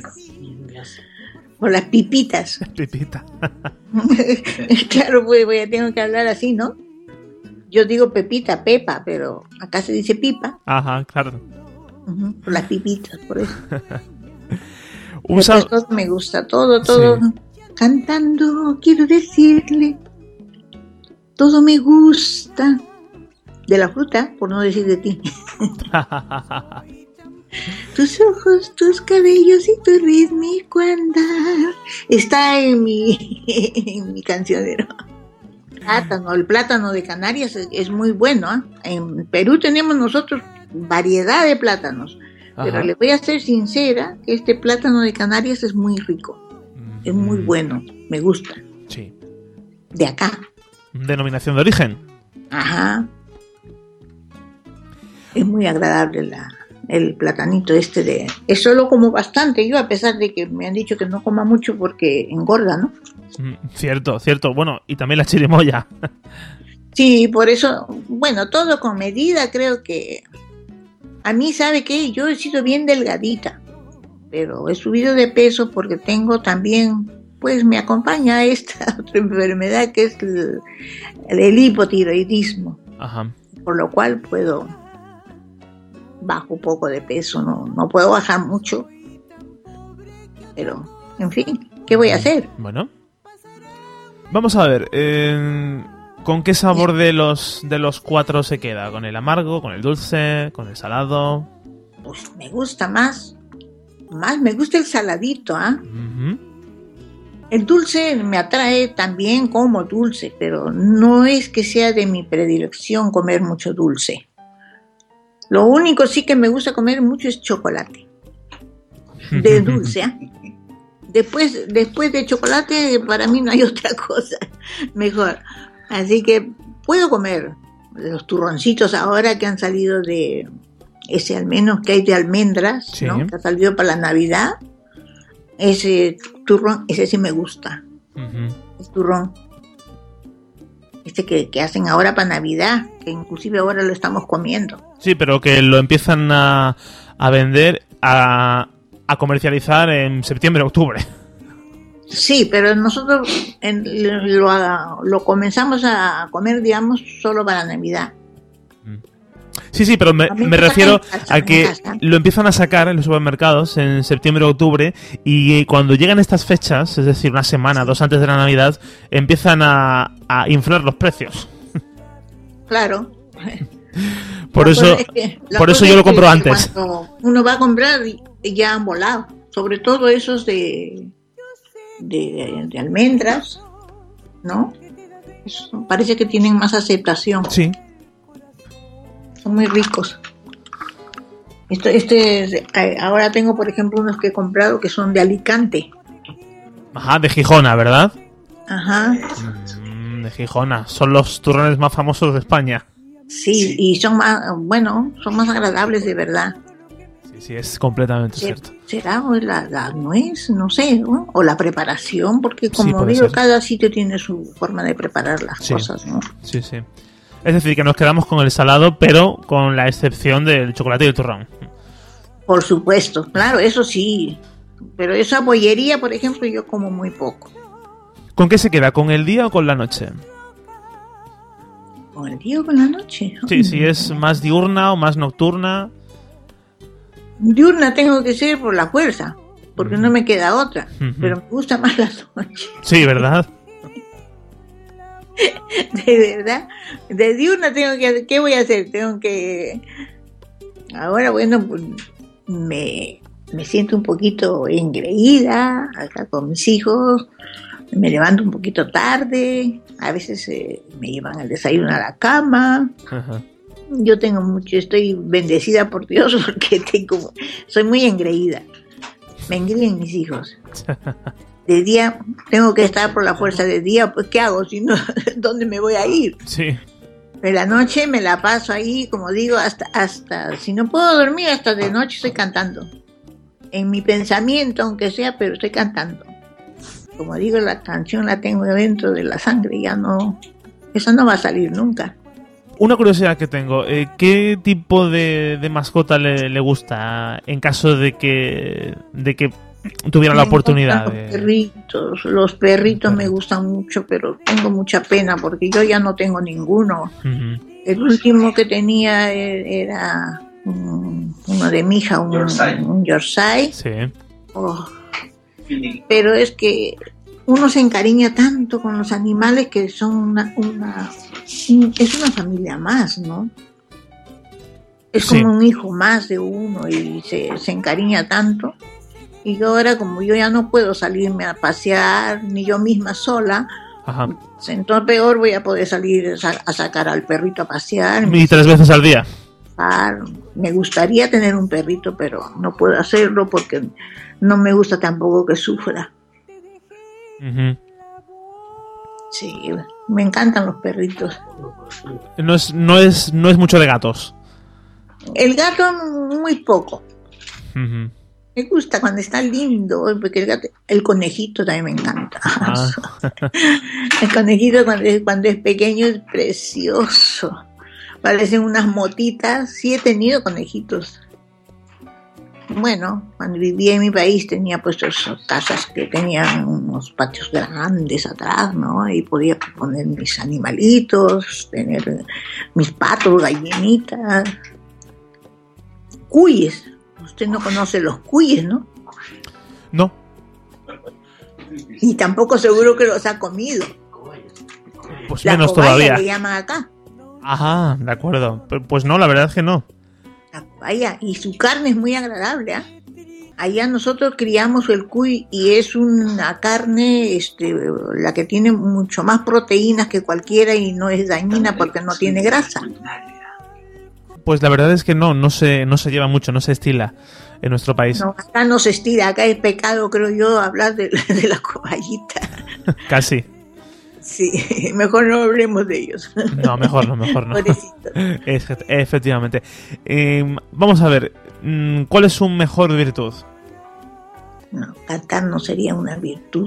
Por las pipitas. Pipita. Claro, pues voy a tengo que hablar así, ¿no? Yo digo pepita, pepa, pero acá se dice pipa. Ajá, claro. Uh-huh, por las pipitas, por eso. Usa... Todo me gusta, todo, todo. Sí. Cantando, quiero decirle, todo me gusta. De la fruta, por no decir de ti. Tus ojos, tus cabellos y tu rítmico andar. Está en mi, en mi cancionero. Plátano, el plátano de Canarias es, es muy bueno, ¿eh? En Perú tenemos nosotros variedad de plátanos. Ajá. Pero le voy a ser sincera, que este plátano de Canarias es muy rico. Mm. Es muy bueno, me gusta. Sí. De acá. Denominación de origen. Ajá. Es muy agradable la... el platanito este de... Eso lo como bastante yo, a pesar de que me han dicho que no coma mucho porque engorda, ¿no? Mm, cierto, cierto. Bueno, y también la chirimoya. Sí, por eso, bueno, todo con medida, creo que... A mí, ¿sabe qué? Yo he sido bien delgadita, pero he subido de peso porque tengo también, pues me acompaña esta otra enfermedad que es el, el hipotiroidismo. Ajá. Por lo cual puedo... bajo un poco de peso, no, no puedo bajar mucho, pero en fin, ¿qué voy a hacer? Bueno, Vamos a ver, eh, ¿con qué sabor de los de los cuatro se queda? ¿Con el amargo, con el dulce, con el salado? Pues me gusta más, más me gusta el saladito, ¿ah? ¿eh? Uh-huh. El dulce me atrae también, como dulce, pero no es que sea de mi predilección comer mucho dulce. Lo único sí que me gusta comer mucho es chocolate. De dulce, ¿eh? Después, después de chocolate, para mí no hay otra cosa mejor. Así que puedo comer los turroncitos ahora que han salido de ese, al menos que hay de almendras, sí, ¿no? Que ha salido para la Navidad. Ese turrón, ese sí me gusta. Uh-huh. El turrón. Este que, que hacen ahora para Navidad, que inclusive ahora lo estamos comiendo. Sí, pero que lo empiezan a, a vender, a, a comercializar en septiembre, octubre. Sí, pero nosotros en, lo, lo comenzamos a comer, digamos, solo para Navidad. Sí, sí, pero me, me refiero a que lo empiezan a sacar en los supermercados en septiembre o octubre, y cuando llegan estas fechas, es decir, una semana, dos antes de la Navidad, empiezan a, a inflar los precios. Claro. Por eso, es que, por eso yo lo compro antes. Cuando uno va a comprar, ya han volado. Sobre todo esos de, de, de almendras, ¿no? Eso, parece que tienen más aceptación. Sí. Son muy ricos. Esto, este, ahora tengo, por ejemplo, unos que he comprado que son de Alicante. Ajá, de Gijona, ¿verdad? Ajá. Mm, de Gijona. Son los turrones más famosos de España. Sí, sí, y son más, bueno, son más agradables de verdad. Sí, sí, es completamente ¿Será, cierto. ¿Será la, la nuez? No sé, ¿no? O la preparación, porque como sí, digo, ser. Cada sitio tiene su forma de preparar las sí. cosas, ¿no? Sí, sí. Es decir, que nos quedamos con el salado, pero con la excepción del chocolate y el turrón. Por supuesto, claro, eso sí. Pero esa bollería, por ejemplo, yo como muy poco. ¿Con qué se queda? ¿Con el día o con la noche? ¿Con el día o con la noche? Sí, si sí, es más diurna o más nocturna. Diurna tengo que ser por la fuerza, porque uh-huh. no me queda otra. Uh-huh. Pero me gusta más la noche. Sí, ¿verdad? De verdad, de diurna tengo que, ¿qué voy a hacer? Tengo que, ahora bueno, pues me, me siento un poquito engreída acá con mis hijos, me levanto un poquito tarde, a veces eh, me llevan el desayuno a la cama. Ajá. Yo tengo mucho, estoy bendecida por Dios porque tengo, soy muy engreída, me engríen mis hijos. De día tengo que estar por la fuerza de día, pues ¿qué hago? Si no, ¿dónde me voy a ir? Sí. De la noche me la paso ahí, como digo, hasta, hasta, si no puedo dormir, hasta de noche estoy cantando. En mi pensamiento, aunque sea, pero estoy cantando. Como digo, la canción la tengo dentro de la sangre, ya no, eso no va a salir nunca. Una curiosidad que tengo, eh, ¿qué tipo de, de mascota le, le gusta en caso de que, de que tuviera la oportunidad? Los de... perritos, los perritos me gustan mucho, pero tengo mucha pena porque yo ya no tengo ninguno. Uh-huh. El último que tenía era un, uno de mi hija, un Yorkshire. Un Yorkshire. Sí. Oh. Pero es que uno se encariña tanto con los animales que son una, una es una familia más, ¿no? Es como sí. un hijo más de uno y se, se encariña tanto. Y ahora, como yo ya no puedo salirme a pasear, ni yo misma sola, ajá. Entonces peor voy a poder salir a sacar al perrito a pasear. ¿Y tres veces al día? Me gustaría tener un perrito, pero no puedo hacerlo porque no me gusta tampoco que sufra. Uh-huh. Sí, me encantan los perritos. No es, no es, no es mucho de gatos. El gato muy poco. Uh-huh. Me gusta cuando está lindo, porque el, gato, el conejito también me encanta. Ah. El conejito cuando es, cuando es pequeño es precioso. Parecen unas motitas. Sí he tenido conejitos. Bueno, cuando vivía en mi país tenía puestos casas que tenían unos patios grandes atrás, ¿no? Y podía poner mis animalitos, tener mis patos, gallinitas, cuyes. Usted no conoce los cuyes, ¿no? No. Y tampoco seguro que los ha comido. Pues la menos cobaya todavía. le llaman acá. Ajá, de acuerdo. Pues no, la verdad es que no. La cobaya. Y su carne es muy agradable, ¿eh? Allá nosotros criamos el cuy y es una carne, este, la que tiene mucho más proteínas que cualquiera y no es dañina porque no tiene grasa. Pues la verdad es que no, no se, no se lleva mucho, no se estila en nuestro país. No, acá no se estira, acá es pecado, creo yo, hablar de, de la cobayita. Casi. Sí, mejor no hablemos de ellos. No, mejor no, mejor no. Pobrecito. Es, efectivamente. Eh, vamos a ver, ¿cuál es su mejor virtud? No, cantar no sería una virtud.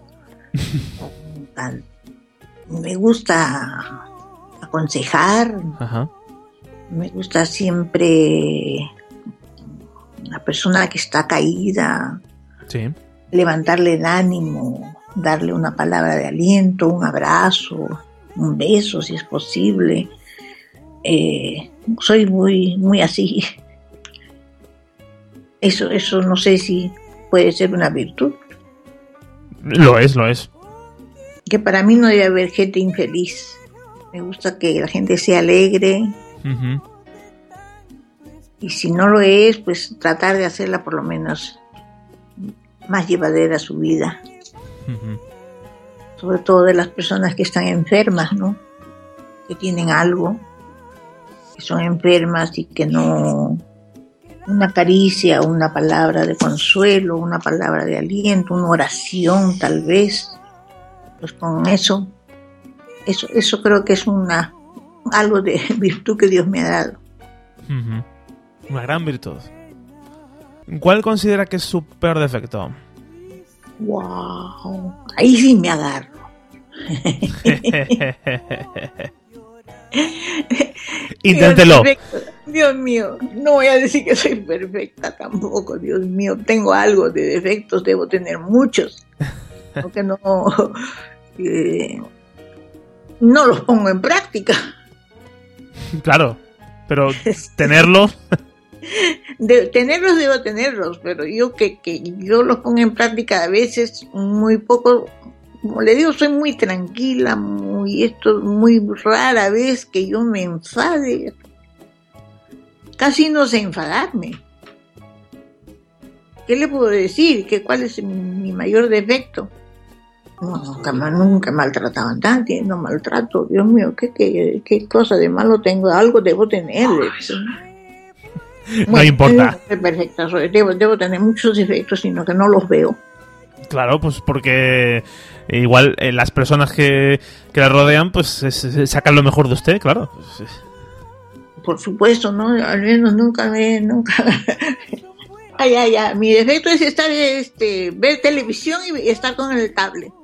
Me gusta aconsejar. Ajá. Me gusta siempre la persona que está caída, sí. levantarle el ánimo, darle una palabra de aliento, un abrazo, un beso si es posible. Eh, soy muy, muy así. Eso, eso no sé si puede ser una virtud. Lo es, lo es. Que para mí no debe haber gente infeliz. Me gusta que la gente sea alegre. Uh-huh. Y si no lo es, pues tratar de hacerla por lo menos más llevadera su vida. Uh-huh. Sobre todo de las personas que están enfermas, ¿no? Que tienen algo, que son enfermas y que no... Una caricia, una palabra de consuelo, una palabra de aliento, una oración tal vez. Pues con eso, eso, eso creo que es una algo de virtud que Dios me ha dado. Uh-huh. Una gran virtud. ¿Cuál considera que es su peor defecto? Wow, ahí sí me agarro. Inténtelo. Dios mío, no voy a decir que soy perfecta tampoco, Dios mío, tengo algo de defectos, debo tener muchos, porque no, eh, no los pongo en práctica. Claro, pero tenerlos... De, tenerlos debo tenerlos, pero yo que, que yo los pongo en práctica a veces muy poco. Como le digo, soy muy tranquila, muy esto, muy rara vez que yo me enfade. Casi no sé enfadarme. ¿Qué le puedo decir? ¿Qué, ¿Cuál es mi, mi mayor defecto? No, nunca, nunca maltrataba a nadie, no maltrato. Dios mío, ¿qué, qué, qué cosa de malo tengo? Algo debo tener. Eso. No Bueno, importa. No soy perfecta, soy, debo, debo tener muchos defectos, sino que no los veo. Claro, pues porque igual eh, las personas que, que la rodean pues es, es, sacan lo mejor de usted, claro. Pues, por supuesto, ¿no? Al menos nunca me... nunca ay, ay, ay. Mi defecto es estar, este, ver televisión y estar con el tablet.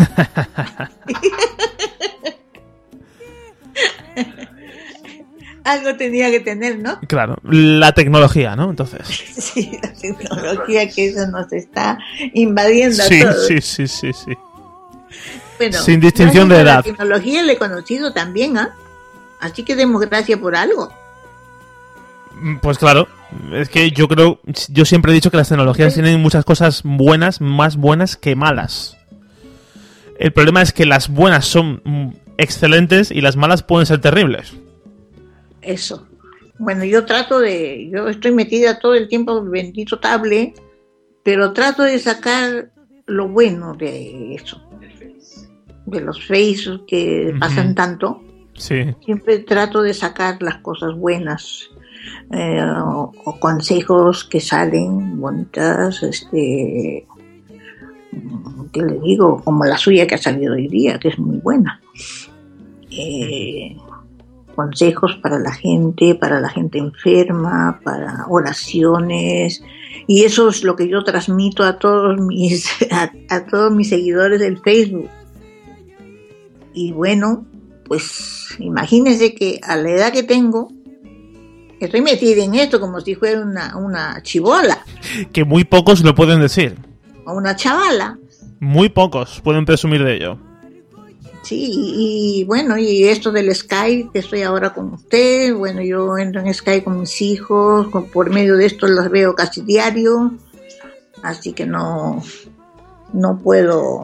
Algo tenía que tener, ¿no? Claro, la tecnología, ¿no? Entonces. Sí, la tecnología, que eso nos está invadiendo sí, a todos. Sí, sí, sí, sí. Bueno, sin distinción de edad. La tecnología la he conocido también, ¿ah? ¿eh? Así que demos gracias por algo. Pues claro, es que yo creo, yo siempre he dicho que las tecnologías sí. tienen muchas cosas buenas, más buenas que malas. El problema es que las buenas son excelentes y las malas pueden ser terribles. Eso. Bueno, yo trato de, yo estoy metida todo el tiempo en el bendito tablet, pero trato de sacar lo bueno de eso, de los Facebook que uh-huh. pasan tanto. Sí. Siempre trato de sacar las cosas buenas, eh, o, o consejos que salen bonitas, este, ¿qué le digo? Como la suya que ha salido hoy día, que es muy buena. Eh, consejos para la gente, para la gente enferma, para oraciones, y eso es lo que yo transmito a todos mis a, a todos mis seguidores del Facebook. Y bueno, pues imagínense que a la edad que tengo, estoy metida en esto como si fuera una, una chibola. Que muy pocos lo pueden decir. O una chavala. Muy pocos pueden presumir de ello. Sí, y, y bueno, y esto del Skype, que estoy ahora con usted, bueno, yo entro en Skype con mis hijos, con, por medio de esto los veo casi diario, así que no, no puedo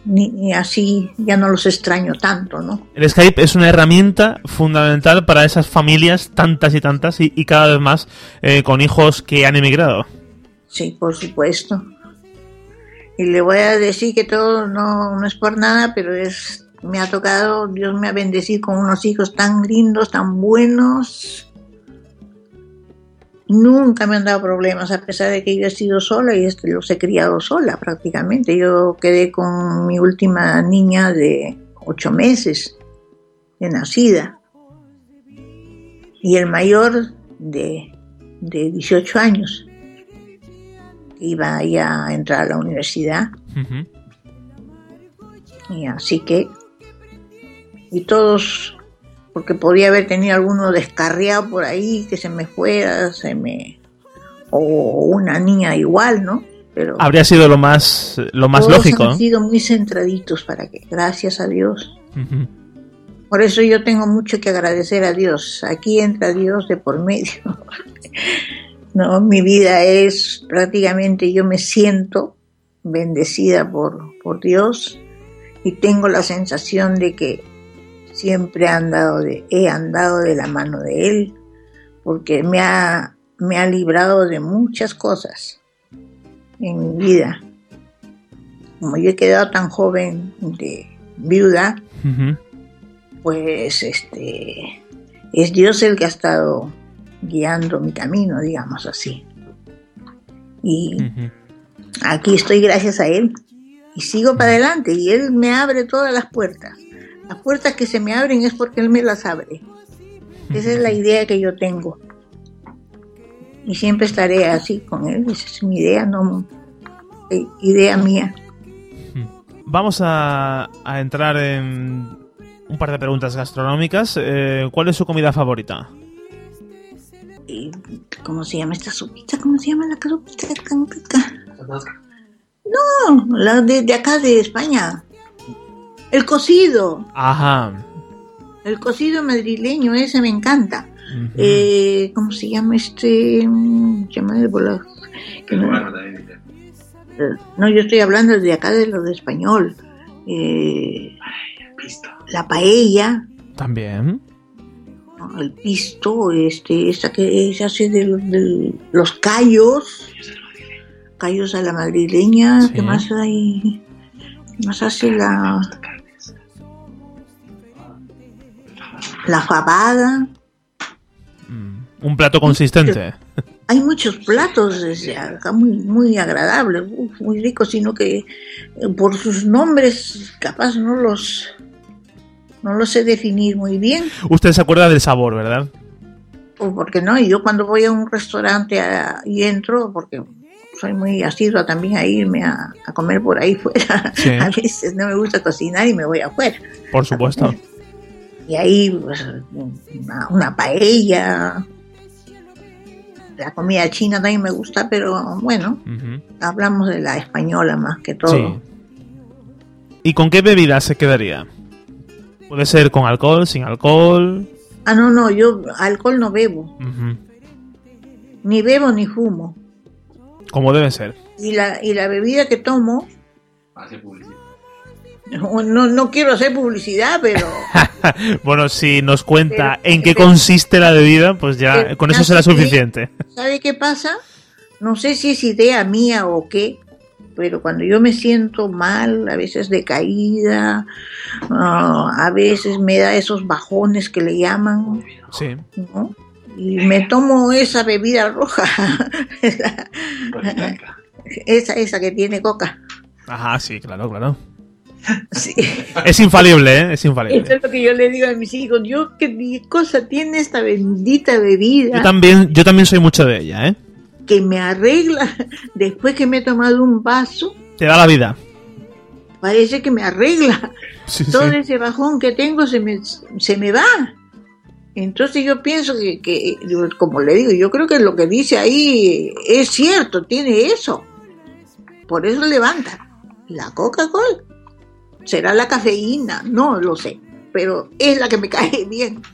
ni, ni así ya no los extraño tanto, ¿no? El Skype es una herramienta fundamental para esas familias, tantas y tantas, y, y cada vez más eh, con hijos que han emigrado. Sí, por supuesto. Y le voy a decir que todo no, no es por nada, pero es me ha tocado, Dios me ha bendecido con unos hijos tan lindos, tan buenos. Nunca me han dado problemas, a pesar de que yo he sido sola y los he criado sola prácticamente. Yo quedé con mi última niña de ocho meses de nacida y el mayor de, de dieciocho años, que iba ya a entrar a la universidad. Uh-huh. Y así que, y todos, porque podía haber tenido alguno descarriado por ahí que se me fuera, se me o una niña igual, ¿no? Pero habría sido lo más lo más todos lógico. Han sido muy centraditos para que, gracias a Dios. Uh-huh. Por eso yo tengo mucho que agradecer a Dios. Aquí entra Dios de por medio. No, mi vida es prácticamente, yo me siento bendecida por por Dios y tengo la sensación de que siempre he andado de, he andado de la mano de Él, porque me ha, me ha librado de muchas cosas en mi vida. Como yo he quedado tan joven de viuda, uh-huh. pues este es Dios el que ha estado guiando mi camino, digamos así. Y uh-huh. aquí estoy gracias a Él y sigo para adelante y Él me abre todas las puertas. Las puertas que se me abren es porque Él me las abre. Esa es la idea que yo tengo. Y siempre estaré así con Él. Esa es mi idea, no idea mía. Vamos a, a entrar en un par de preguntas gastronómicas. Eh, ¿Cuál es su comida favorita? ¿Cómo se llama esta sopita? ¿Cómo se llama la sopita tan rica? No, la de, de acá de España. El cocido. Ajá. El cocido madrileño, ese me encanta. Uh-huh. Eh, ¿Cómo se llama este? Llama de bola. No, no, yo estoy hablando de acá de lo de español. Eh, la paella. También. No, el pisto, este, esta que se hace de, de los callos. Callos a la madrileña. Sí. ¿Qué más hay? ¿Qué más hace la? La fabada. Mm, un plato consistente. Hay muchos platos desde acá muy, muy agradables, uf, muy ricos, sino que por sus nombres capaz no los no los sé definir muy bien. Usted se acuerda del sabor, ¿verdad? Pues porque no, y yo cuando voy a un restaurante a, y entro, porque soy muy asidua también a irme a, a comer por ahí fuera. Sí. A veces no me gusta cocinar y me voy afuera. Por supuesto. Y ahí pues, una, una paella. La comida china también me gusta, pero bueno, uh-huh. hablamos de la española más que todo. Sí. ¿Y con qué bebida se quedaría? ¿Puede ser con alcohol, sin alcohol? Ah, no, no, yo alcohol no bebo. Uh-huh. Ni bebo ni fumo. Como debe ser. Y la, y la bebida que tomo... Hace publicidad. No, no, no quiero hacer publicidad, pero... Bueno, si nos cuenta pero, en qué pero, consiste la bebida, pues ya con eso será suficiente. ¿Sabe qué pasa? No sé si es idea mía o qué, pero cuando yo me siento mal, a veces decaída, uh, a veces me da esos bajones que le llaman, sí, ¿no? Y me tomo esa bebida roja, esa, esa, esa que tiene coca. Ajá, sí, claro, claro. Sí. Es infalible, ¿eh? Es infalible. Eso es lo que yo le digo a mis hijos. Yo, ¿qué cosa tiene esta bendita bebida? Yo también, yo también soy mucho de ella, ¿eh? Que me arregla. Después que me he tomado un vaso, te da la vida. Parece que me arregla. Sí, todo sí. Ese bajón que tengo se me, se me va. Entonces yo pienso que, que, como le digo, yo creo que lo que dice ahí es cierto, tiene eso. Por eso levanta. La Coca-Cola. ¿Será la cafeína? No lo sé, pero es la que me cae bien.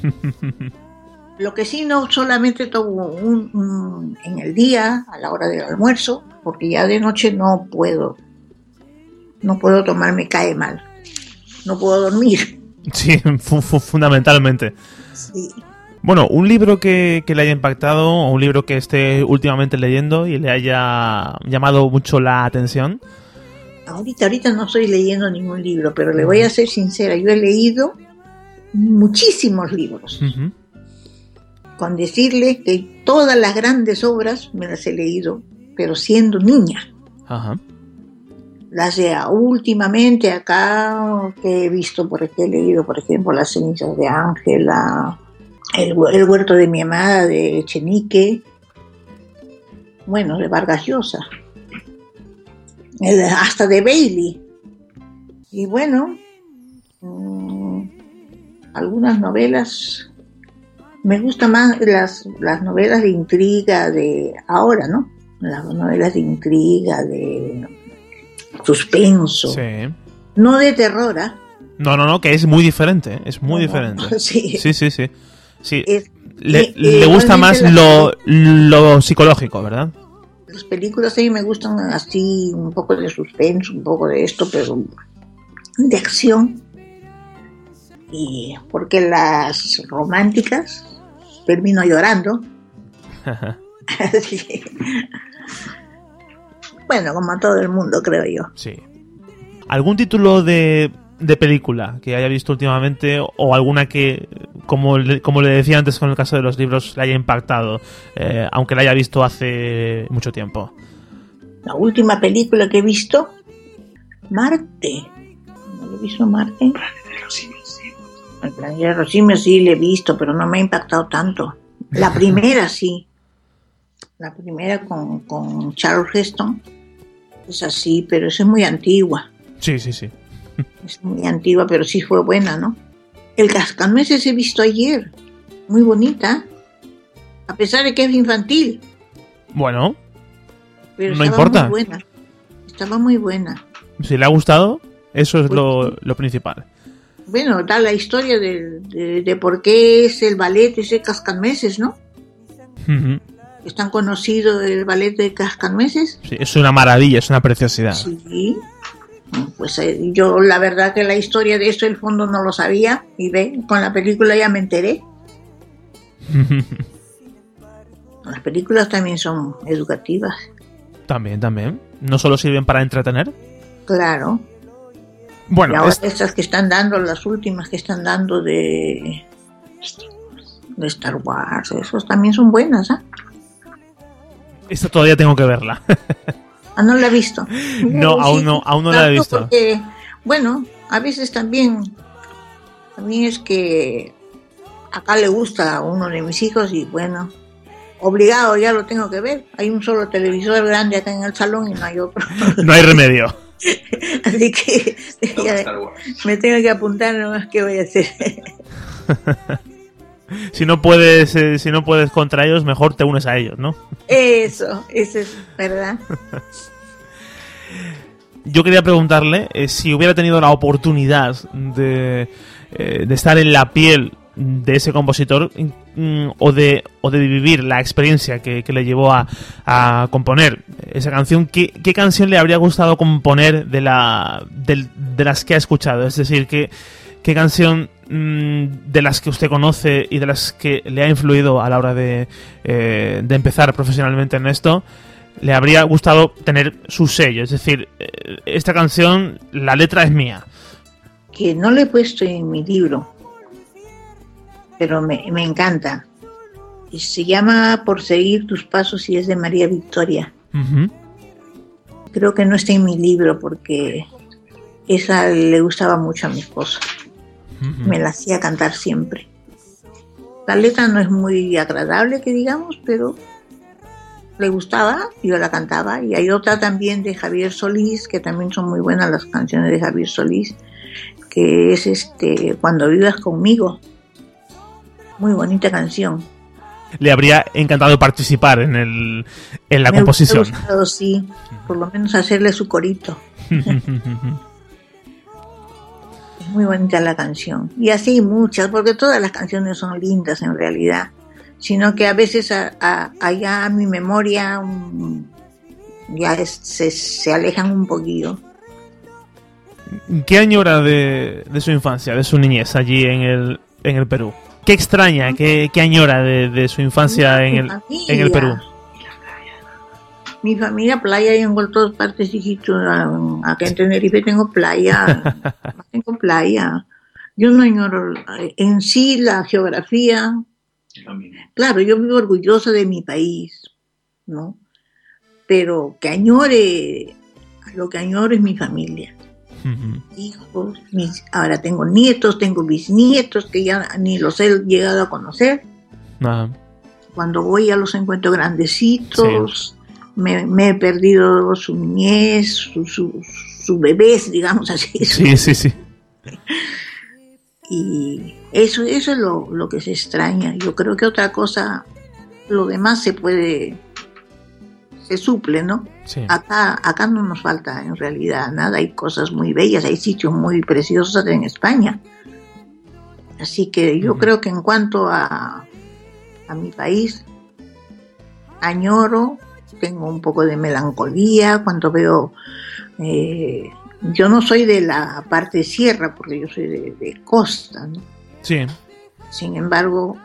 Lo que sí, no solamente tomo un, un, en el día, a la hora del almuerzo, porque ya de noche no puedo. no puedo tomar, me cae mal. No puedo dormir. Sí, fu- fu- fundamentalmente. Sí. Bueno, un libro que, que le haya impactado, o un libro que esté últimamente leyendo y le haya llamado mucho la atención. Ahorita, ahorita no estoy leyendo ningún libro, pero le voy a ser sincera, yo he leído muchísimos libros. Uh-huh. Con decirle que todas las grandes obras me las he leído, pero siendo niña. Ajá. Las de últimamente acá que he visto, por ejemplo, he leído, por ejemplo, Las cenizas de Ángela, el, el huerto de mi amada de Echenique, bueno, de Vargas Llosa, el, hasta de Bailey. Y bueno, mmm, algunas novelas, me gustan más las, las novelas de intriga de ahora, ¿no? Las novelas de intriga, de suspenso. Sí. No de terror, ¿eh? No, no, no, que es muy diferente, es muy No, diferente. no, sí. Sí, sí, sí. Sí. Es, le, eh, le gusta más igualmente lo, las- lo psicológico, ¿verdad? Las películas a mí me gustan así, un poco de suspenso, un poco de esto, pero de acción. Y porque las románticas termino llorando. Así que, bueno, como a todo el mundo, creo yo. Sí. ¿Algún título de, de película que haya visto últimamente o alguna que, como le, como le decía antes con el caso de los libros, le haya impactado, eh, aunque la haya visto hace mucho tiempo? La última película que he visto, Marte. ¿No lo he visto Marte? El planeta de los simios sí lo he visto, pero no me ha impactado tanto. La primera sí. La primera con, con Charles Heston. Es así, pero esa es muy antigua. Sí, sí, sí. Es muy antigua, pero sí fue buena, ¿no? El Cascanueces he visto ayer. Muy bonita. A pesar de que es infantil. Bueno, Pero no estaba importa. muy buena. Estaba muy buena. si le ha gustado, eso es Pues lo, sí. lo principal. Bueno, da la historia de, de, de por qué es el ballet ese Cascanueces, ¿no? Ujú. ¿Es tan conocido el ballet de Cascanueces? Sí, es una maravilla, es una preciosidad. Sí. Pues eh, yo la verdad que la historia de esto, el fondo no lo sabía. Y ve, con la película ya me enteré. Las películas también son educativas. También, también. No solo sirven para entretener. Claro. Y Bueno, ahora es- estas que están dando, las últimas que están dando de, de Star Wars, esos también son buenas, ¿ah? esta todavía tengo que verla. Ah, no la he visto. No, aún no- aún no la he tanto visto. Porque, bueno, a veces también, también es que acá le gusta a uno de mis hijos y bueno, obligado ya lo tengo que ver. Hay un solo televisor grande acá en el salón y no hay otro. No hay remedio. Así que ya, me tengo que apuntar nomás qué voy a hacer. Si no puedes, eh, si no puedes contra ellos, mejor te unes a ellos, ¿no? Eso, eso es verdad. Yo quería preguntarle eh, si hubiera tenido la oportunidad de, eh, de estar en la piel de ese compositor mm, o de o de vivir la experiencia que, que le llevó a, a componer esa canción. ¿Qué, qué canción le habría gustado componer de la de, de las que ha escuchado? Es decir, ¿qué, qué canción mm, de las que usted conoce y de las que le ha influido a la hora de, eh, de empezar profesionalmente en esto le habría gustado tener su sello? Es decir, eh, esta canción, la letra es mía. Que no lo he puesto en mi libro, pero me, me encanta. Y se llama Por seguir tus pasos y es de María Victoria. Uh-huh. Creo que no está en mi libro porque esa le gustaba mucho a mi esposo. Uh-huh. Me la hacía cantar siempre. La letra no es muy agradable, que digamos, pero le gustaba, yo la cantaba. Y hay otra también de Javier Solís, que también son muy buenas las canciones de Javier Solís, que es este Cuando vivas conmigo. Muy bonita canción. Le habría encantado participar en el en la Me composición. hubiera gustado, sí, por lo menos hacerle su corito. Es muy bonita la canción. Y así muchas, porque todas las canciones son lindas en realidad. Sino que a veces a, a, allá a mi memoria um, ya es, se, se alejan un poquillo. ¿Qué añora de, de su infancia, de su niñez allí en el, en el Perú? ¿Qué extraña, qué, qué añora de, de su infancia en el, en el Perú? Mi familia, playa, y en todas partes, hijito. Acá en Tenerife tengo playa, tengo playa. Yo no ignoro en sí la geografía. Claro, yo vivo orgullosa de mi país, ¿no? Pero que añore, lo que añoro es mi familia. Uh-huh. Hijos, mis, ahora tengo nietos, tengo bisnietos que ya ni los he llegado a conocer. Uh-huh. Cuando voy a los encuentro grandecitos. Sí. Me, me he perdido su niñez, su, su, su bebés, digamos así. Sí, sí, sí. Y eso, eso es lo, lo que se extraña. Yo creo que otra cosa, lo demás se puede, se suple, ¿no? Sí. Acá, acá no nos falta en realidad nada. Hay cosas muy bellas, hay sitios muy preciosos en España. Así que yo uh-huh. creo que en cuanto a, a mi país, añoro. Tengo un poco de melancolía cuando veo, eh, yo no soy de la parte de sierra porque yo soy de, de costa, ¿no? Sí. Sin embargo,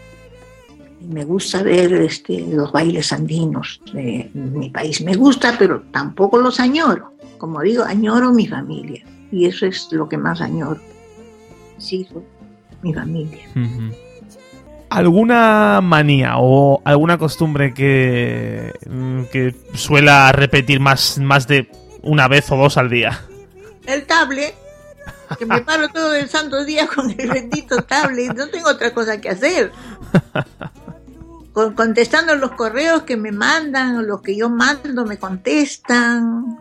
me gusta ver este, los bailes andinos de mi país. Me gusta, pero tampoco los añoro. Como digo, añoro mi familia y eso es lo que más añoro. Sí, mi familia. Uh-huh. ¿Alguna manía o alguna costumbre que, que suela repetir más, más de una vez o dos al día? El tablet, que me paro todo el santo día con el bendito tablet, no tengo otra cosa que hacer. Con, contestando los correos que me mandan, los que yo mando me contestan.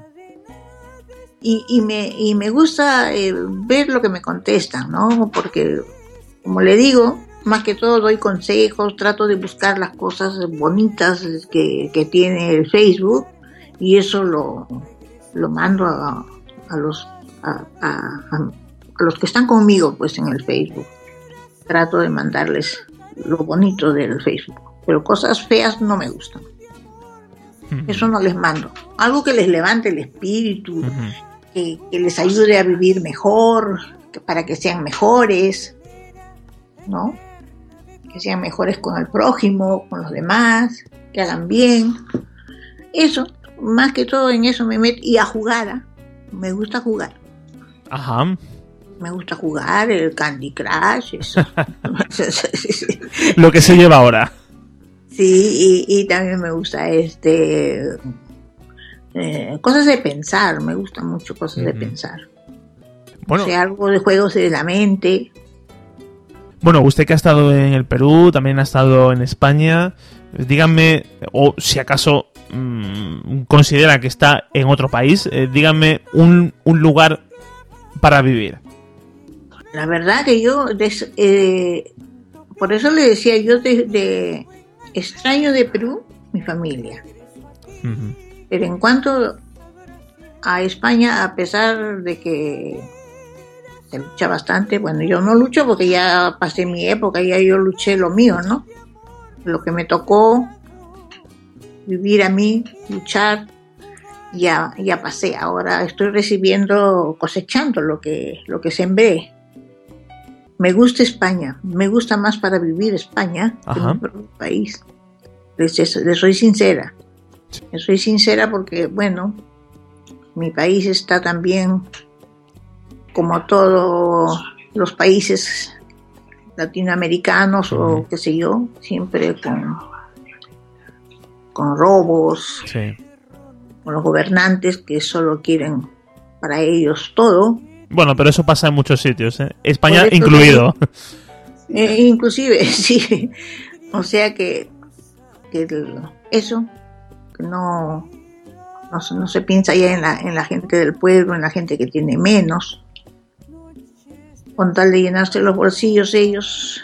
Y, y, me, y me gusta eh, ver lo que me contestan, ¿no? Porque, como le digo, más que todo doy consejos, trato de buscar las cosas bonitas que, que tiene el Facebook y eso lo, lo mando a, a los a, a, a los que están conmigo pues en el Facebook. Trato de mandarles lo bonito del Facebook, pero cosas feas no me gustan. Uh-huh. Eso no les mando. Algo que les levante el espíritu, uh-huh. que, que les ayude a vivir mejor, que para que sean mejores, ¿no? Que sean mejores con el prójimo, con los demás, que hagan bien. Eso, más que todo en eso me meto. Y a jugar, ¿eh? Me gusta jugar. Ajá. Me gusta jugar el Candy Crush, eso. Lo que se lleva ahora. Sí, y, y también me gusta este eh, cosas de pensar, me gustan mucho cosas uh-huh. de pensar. Bueno. O sea, algo de juegos de la mente. Bueno, usted que ha estado en el Perú, también ha estado en España, díganme, o si acaso mmm, considera que está en otro país, eh, díganme un, un lugar para vivir. La verdad que yo, des, eh, por eso le decía, yo de, de extraño de Perú, mi familia. Uh-huh. Pero en cuanto a España, a pesar de que se lucha bastante, bueno, yo no lucho porque ya pasé mi época, ya yo luché lo mío, ¿no? Lo que me tocó vivir a mí, luchar, ya, ya pasé. Ahora estoy recibiendo, cosechando lo que, lo que sembré. Me gusta España, me gusta más para vivir España que mi propio país. Les, les soy sincera. Les soy sincera porque, bueno, mi país está también, como todos los países latinoamericanos o qué sé yo, siempre con, con robos, sí. con los gobernantes que solo quieren para ellos todo. Bueno, pero eso pasa en muchos sitios, ¿eh? España incluido. Que, eh, inclusive, sí. O sea que, que eso, que no, no, no se piensa ya en la, en la gente del pueblo, en la gente que tiene menos. Con tal de llenarse los bolsillos ellos.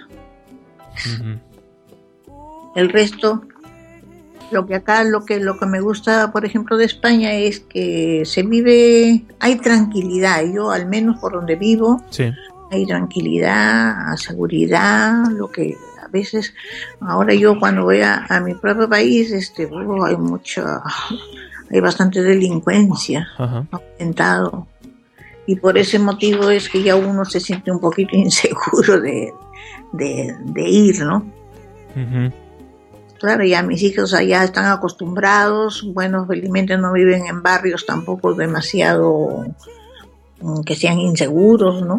Uh-huh. El resto, lo que acá, lo que, lo que me gusta, por ejemplo, de España es que se vive, hay tranquilidad. Yo, al menos por donde vivo, sí. hay tranquilidad, seguridad, lo que a veces, ahora yo cuando voy a, a mi propio país, este, oh, hay mucha, hay bastante delincuencia, uh-huh. aumentado. y por ese motivo es que ya uno se siente un poquito inseguro de, de, de ir, ¿no? Uh-huh. Claro, ya mis hijos allá están acostumbrados, bueno, felizmente no viven en barrios tampoco demasiado que sean inseguros, ¿no?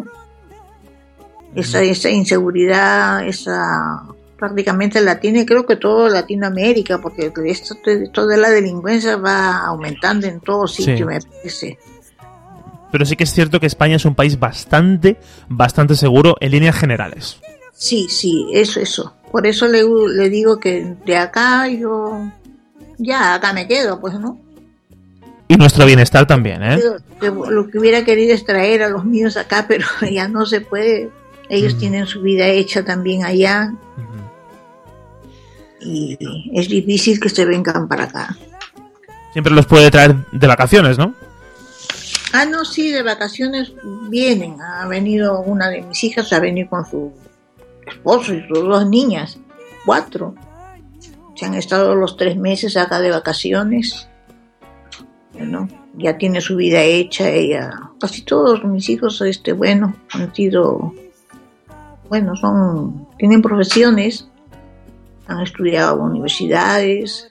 Esa, esa inseguridad, esa prácticamente la tiene, creo que todo Latinoamérica, porque esto, toda la delincuencia va aumentando en todo sitio, sí. Me parece. Pero sí que es cierto que España es un país bastante, bastante seguro en líneas generales. Sí, sí, eso, eso. Por eso le, le digo que de acá yo, ya acá me quedo, pues, ¿no? Y nuestro bienestar también, ¿eh? Lo que hubiera querido es traer a los míos acá, pero ya no se puede. Ellos uh-huh. tienen su vida hecha también allá. Uh-huh. Y es difícil que se vengan para acá. Siempre los puede traer de vacaciones, ¿no? Ah, no, sí, de vacaciones vienen. Ha venido una de mis hijas, ha venido con su esposo y sus dos niñas, cuatro. Se han estado los tres meses acá de vacaciones. Bueno, ya tiene su vida hecha ella. Casi todos mis hijos, este, bueno, han sido, bueno, son, tienen profesiones, han estudiado en universidades.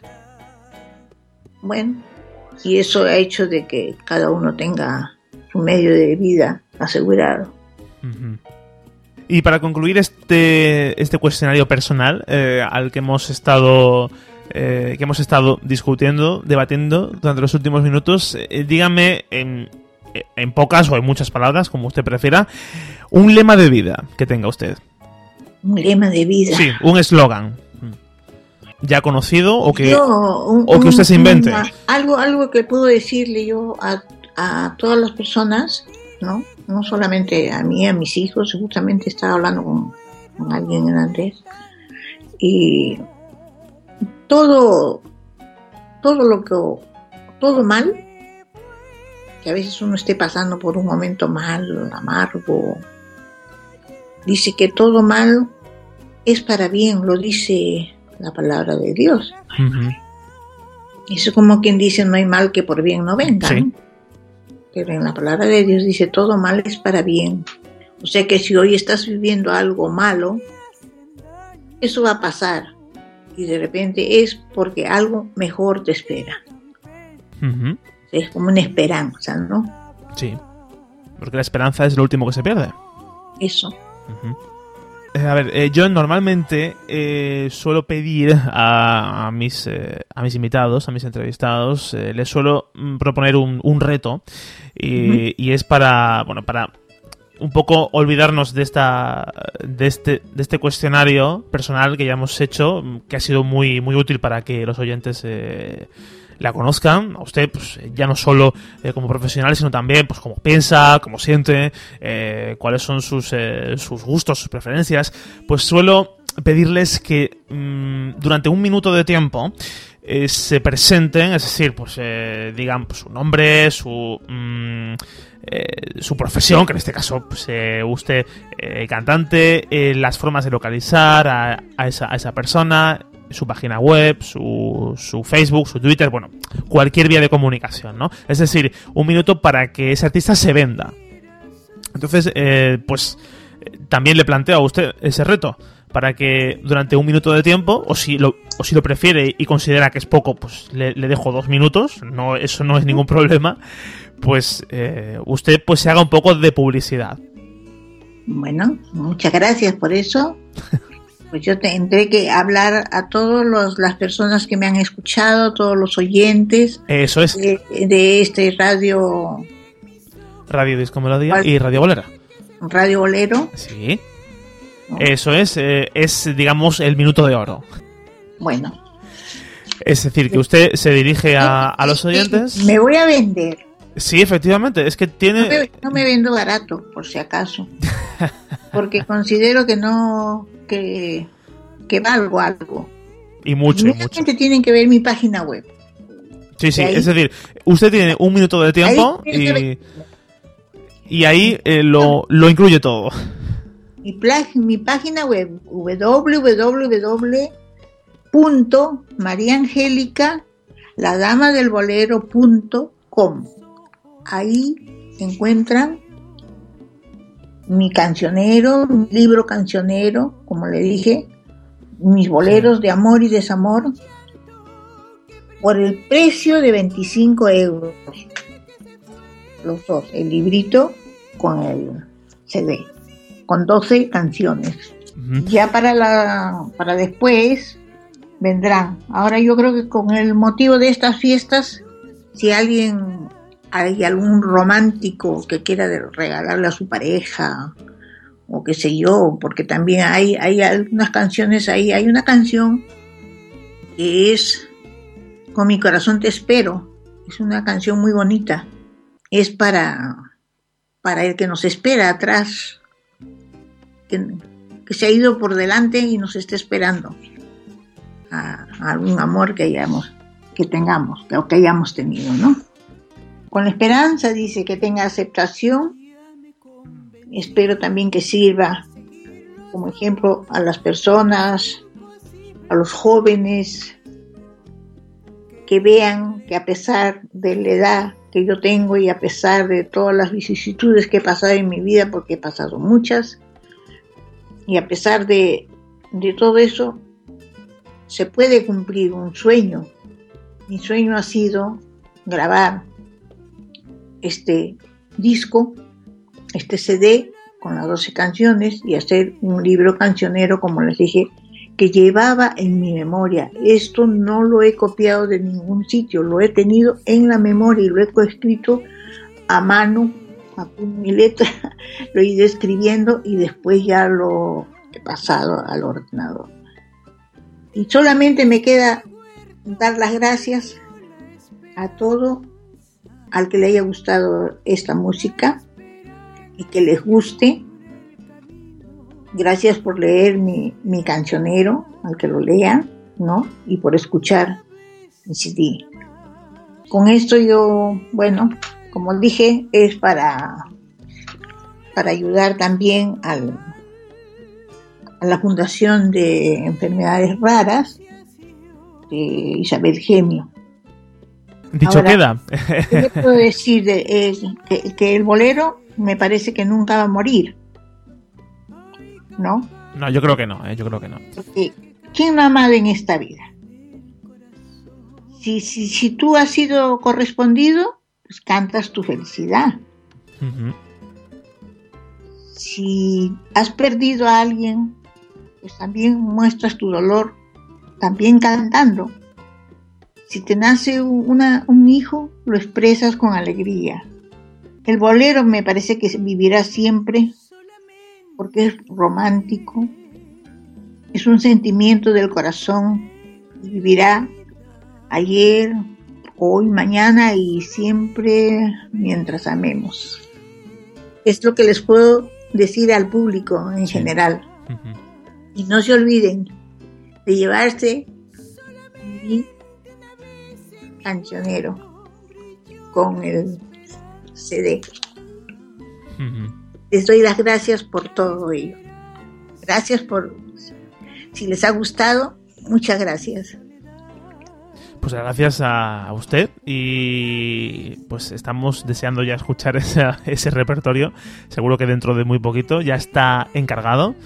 Bueno, y eso ha hecho de que cada uno tenga su medio de vida asegurado. Uh-huh. Y para concluir este este cuestionario personal eh, al que hemos estado eh, que hemos estado discutiendo, debatiendo durante los últimos minutos, eh, dígame en, en pocas o en muchas palabras, como usted prefiera, un lema de vida que tenga usted. Un lema de vida. Sí, un eslogan. Ya conocido o que, yo, un, o que usted se invente. Una, algo, algo que puedo decirle yo a, a todas las personas, ¿no? No solamente a mí, a mis hijos. Justamente estaba hablando con, con alguien antes, y todo, todo lo que, todo mal, que a veces uno esté pasando por un momento mal, amargo, dice que todo mal es para bien, lo dice la palabra de Dios. Uh-huh. Eso como quien dice, no hay mal que por bien no venga, sí. ¿no? Pero en la palabra de Dios dice, todo mal es para bien. O sea que si hoy estás viviendo algo malo, eso va a pasar. Y de repente es porque algo mejor te espera. Uh-huh. Es como una esperanza, ¿no? Sí. Porque la esperanza es lo último que se pierde. Eso. Uh-huh. A ver, eh, yo normalmente eh, suelo pedir a, a mis eh, a mis invitados, a mis entrevistados, eh, les suelo mm, proponer un, un reto y, uh-huh. y es para, bueno, para un poco olvidarnos de esta de este de este cuestionario personal que ya hemos hecho, que ha sido muy muy útil para que los oyentes eh, la conozcan a usted, pues ya no solo eh, como profesional, sino también pues cómo piensa, cómo siente, eh, cuáles son sus eh, sus gustos, sus preferencias. Pues suelo pedirles que mmm, durante un minuto de tiempo eh, se presenten, es decir, pues eh, digan pues, su nombre, su mmm, eh, su profesión, que en este caso pues, eh, usted eh, cantante, eh, las formas de localizar a, a esa a esa persona, su página web, su, su Facebook, su Twitter, bueno, cualquier vía de comunicación, ¿no? Es decir, un minuto para que ese artista se venda. Entonces, eh, pues, también le planteo a usted ese reto, para que durante un minuto de tiempo, o si lo, o si lo prefiere y considera que es poco, pues le, le dejo dos minutos, no, eso no es ningún problema, pues eh, usted pues se haga un poco de publicidad. Bueno, muchas gracias por eso. Pues yo tendré que hablar a todas las personas que me han escuchado, todos los oyentes. Eso es. De, de este radio. Radio Disco Melodía y Radio Bolera. Radio Bolero. Sí. ¿No? Eso es, eh, es, digamos, el minuto de oro. Bueno. Es decir, que usted se dirige a, a los oyentes. Me voy a vender. Sí, efectivamente, es que tiene... No me, no me vendo barato, por si acaso. Porque considero que no... que, que valgo algo. Y mucho, y mucho. Gente tienen que ver mi página web. Sí, sí, es decir, usted tiene un minuto de tiempo y, y ahí eh, lo, lo incluye todo. Mi, pla- mi página web, doble u doble u doble u punto maría angélica la dama del bolero punto com. Ahí encuentran mi cancionero, mi libro cancionero, como le dije, mis boleros de amor y desamor, por el precio de veinticinco euros. Los dos, el librito con el C D, con doce canciones. Uh-huh. Ya para la para después vendrán. Ahora yo creo que con el motivo de estas fiestas, si alguien, hay algún romántico que quiera regalarle a su pareja, o qué sé yo, porque también hay, hay algunas canciones ahí. Hay una canción que es Con mi corazón te espero. Es una canción muy bonita. Es para, para el que nos espera atrás, que, que se ha ido por delante y nos está esperando a, a algún amor que hayamos, que tengamos, que, que hayamos tenido, ¿no? Con la esperanza, dice, que tenga aceptación. Espero también que sirva como ejemplo a las personas, a los jóvenes, que vean que a pesar de la edad que yo tengo y a pesar de todas las vicisitudes que he pasado en mi vida, porque he pasado muchas, y a pesar de, de todo eso, se puede cumplir un sueño. Mi sueño ha sido grabar este disco, este C D con las doce canciones y hacer un libro cancionero, como les dije, que llevaba en mi memoria. Esto no lo he copiado de ningún sitio, lo he tenido en la memoria y lo he coescrito a mano, a puño y letra, lo he ido escribiendo y después ya lo he pasado al ordenador. Y solamente me queda dar las gracias a todo al que le haya gustado esta música y que les guste. Gracias por leer mi, mi cancionero, al que lo lea, ¿no? Y por escuchar mi C D. Con esto yo, bueno, como dije, es para, para ayudar también al, a la Fundación de Enfermedades Raras de Isabel Gemio. Dicho Ahora, queda. ¿Qué le puedo decir? De, eh, que, que el bolero me parece que nunca va a morir, ¿no? No, yo creo que no, ¿eh? yo creo que no. Porque ¿quién no ha amado en esta vida? Si, si, si tú has sido correspondido, pues cantas tu felicidad. Uh-huh. Si has perdido a alguien, pues también muestras tu dolor, también cantando. Si te nace una, un hijo, lo expresas con alegría. El bolero me parece que vivirá siempre porque es romántico, es un sentimiento del corazón y vivirá ayer, hoy, mañana y siempre mientras amemos. Es lo que les puedo decir al público en general. Uh-huh. Y no se olviden de llevarse mi cancionero con el C D. Uh-huh. Les doy las gracias por todo ello. Gracias por, si les ha gustado, muchas gracias. Pues gracias a usted y pues estamos deseando ya escuchar ese, ese repertorio. Seguro que dentro de muy poquito ya está encargado.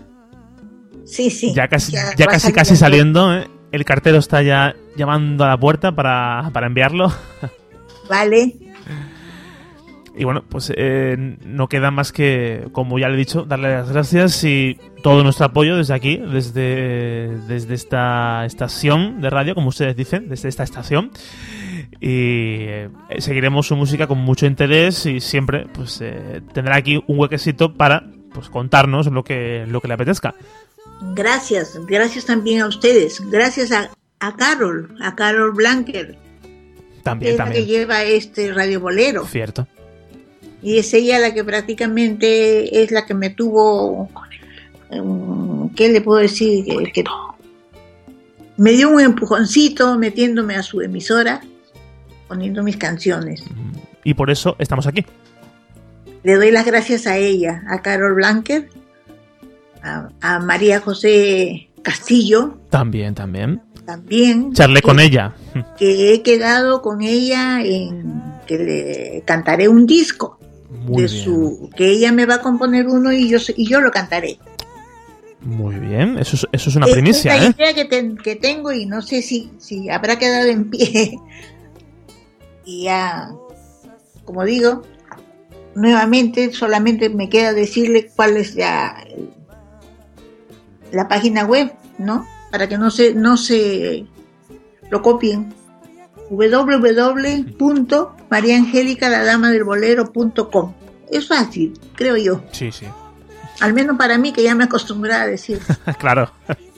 Sí, sí. Ya casi, ya ya casi, casi saliendo, ¿eh? El cartero está ya llamando a la puerta para, para enviarlo. Vale. Y bueno, pues eh, no queda más que, como ya le he dicho, darle las gracias y todo nuestro apoyo desde aquí, desde, desde esta estación de radio, como ustedes dicen, desde esta estación. Y eh, seguiremos su música con mucho interés y siempre pues eh, tendrá aquí un huequecito para pues contarnos lo que, lo que le apetezca. Gracias, gracias también a ustedes, gracias a, a Carol, a Carol Blanker, también, que es también. la que lleva este Radio Bolero. Cierto. Y es ella la que prácticamente es la que me tuvo, ¿qué le puedo decir? Que, que me dio un empujoncito metiéndome a su emisora, poniendo mis canciones. Y por eso estamos aquí. Le doy las gracias a ella, a Carol Blanker, a, a María José Castillo. También, también. También. Charlé con ella. Que he quedado con ella en que le cantaré un disco. Muy de bien. su que ella me va a componer uno y yo y yo lo cantaré. Muy bien, eso es, eso es una Es primicia, la ¿eh? idea que, te, que tengo y no sé si, si habrá quedado en pie. Y ya, como digo, nuevamente solamente me queda decirle cuál es ya el, la página web, ¿no? Para que no se, no se lo copien. doble u doble u doble u punto maría angélica la dama del bolero punto com. Es fácil, creo yo. Sí, sí. Al menos para mí, que ya me acostumbré a decir. Claro.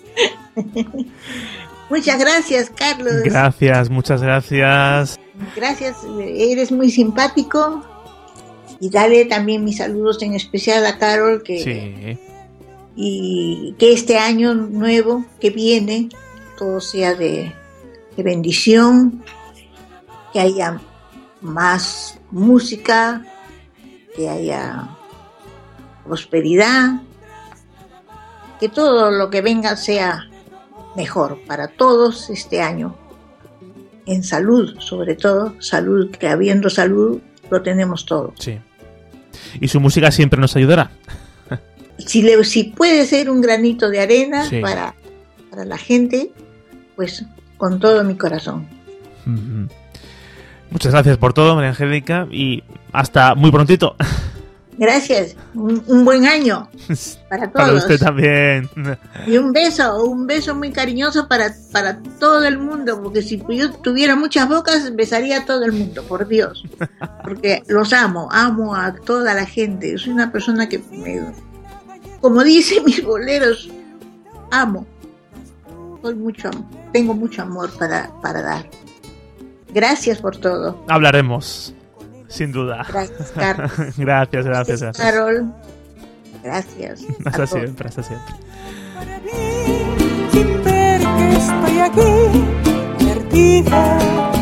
Muchas gracias, Carlos. Gracias, muchas gracias. Gracias, eres muy simpático. Y dale también mis saludos en especial a Carol, que, Sí. y que este año nuevo que viene todo sea de, de bendición, que haya más música, que haya prosperidad, que todo lo que venga sea mejor para todos este año, en salud, sobre todo salud, que habiendo salud lo tenemos todo. Sí. Y su música siempre nos ayudará. Si, le, si puede ser un granito de arena Sí. para, para la gente, pues con todo mi corazón. Mm-hmm. Muchas gracias por todo, María Angélica, y hasta muy prontito. Gracias, un, un buen año para todos. Para usted también. Y un beso, un beso muy cariñoso para, para todo el mundo, porque si yo tuviera muchas bocas, besaría a todo el mundo, por Dios. Porque los amo, amo a toda la gente. Soy una persona que, me, como dicen mis boleros, amo. Soy mucho, tengo mucho amor para, para dar. Gracias por todo. Hablaremos, sin duda. Gracias, Carlos. Gracias, gracias, gracias. Carol, gracias. Hasta siempre, hasta siempre. Para mí, sin ver que estoy aquí, perdida.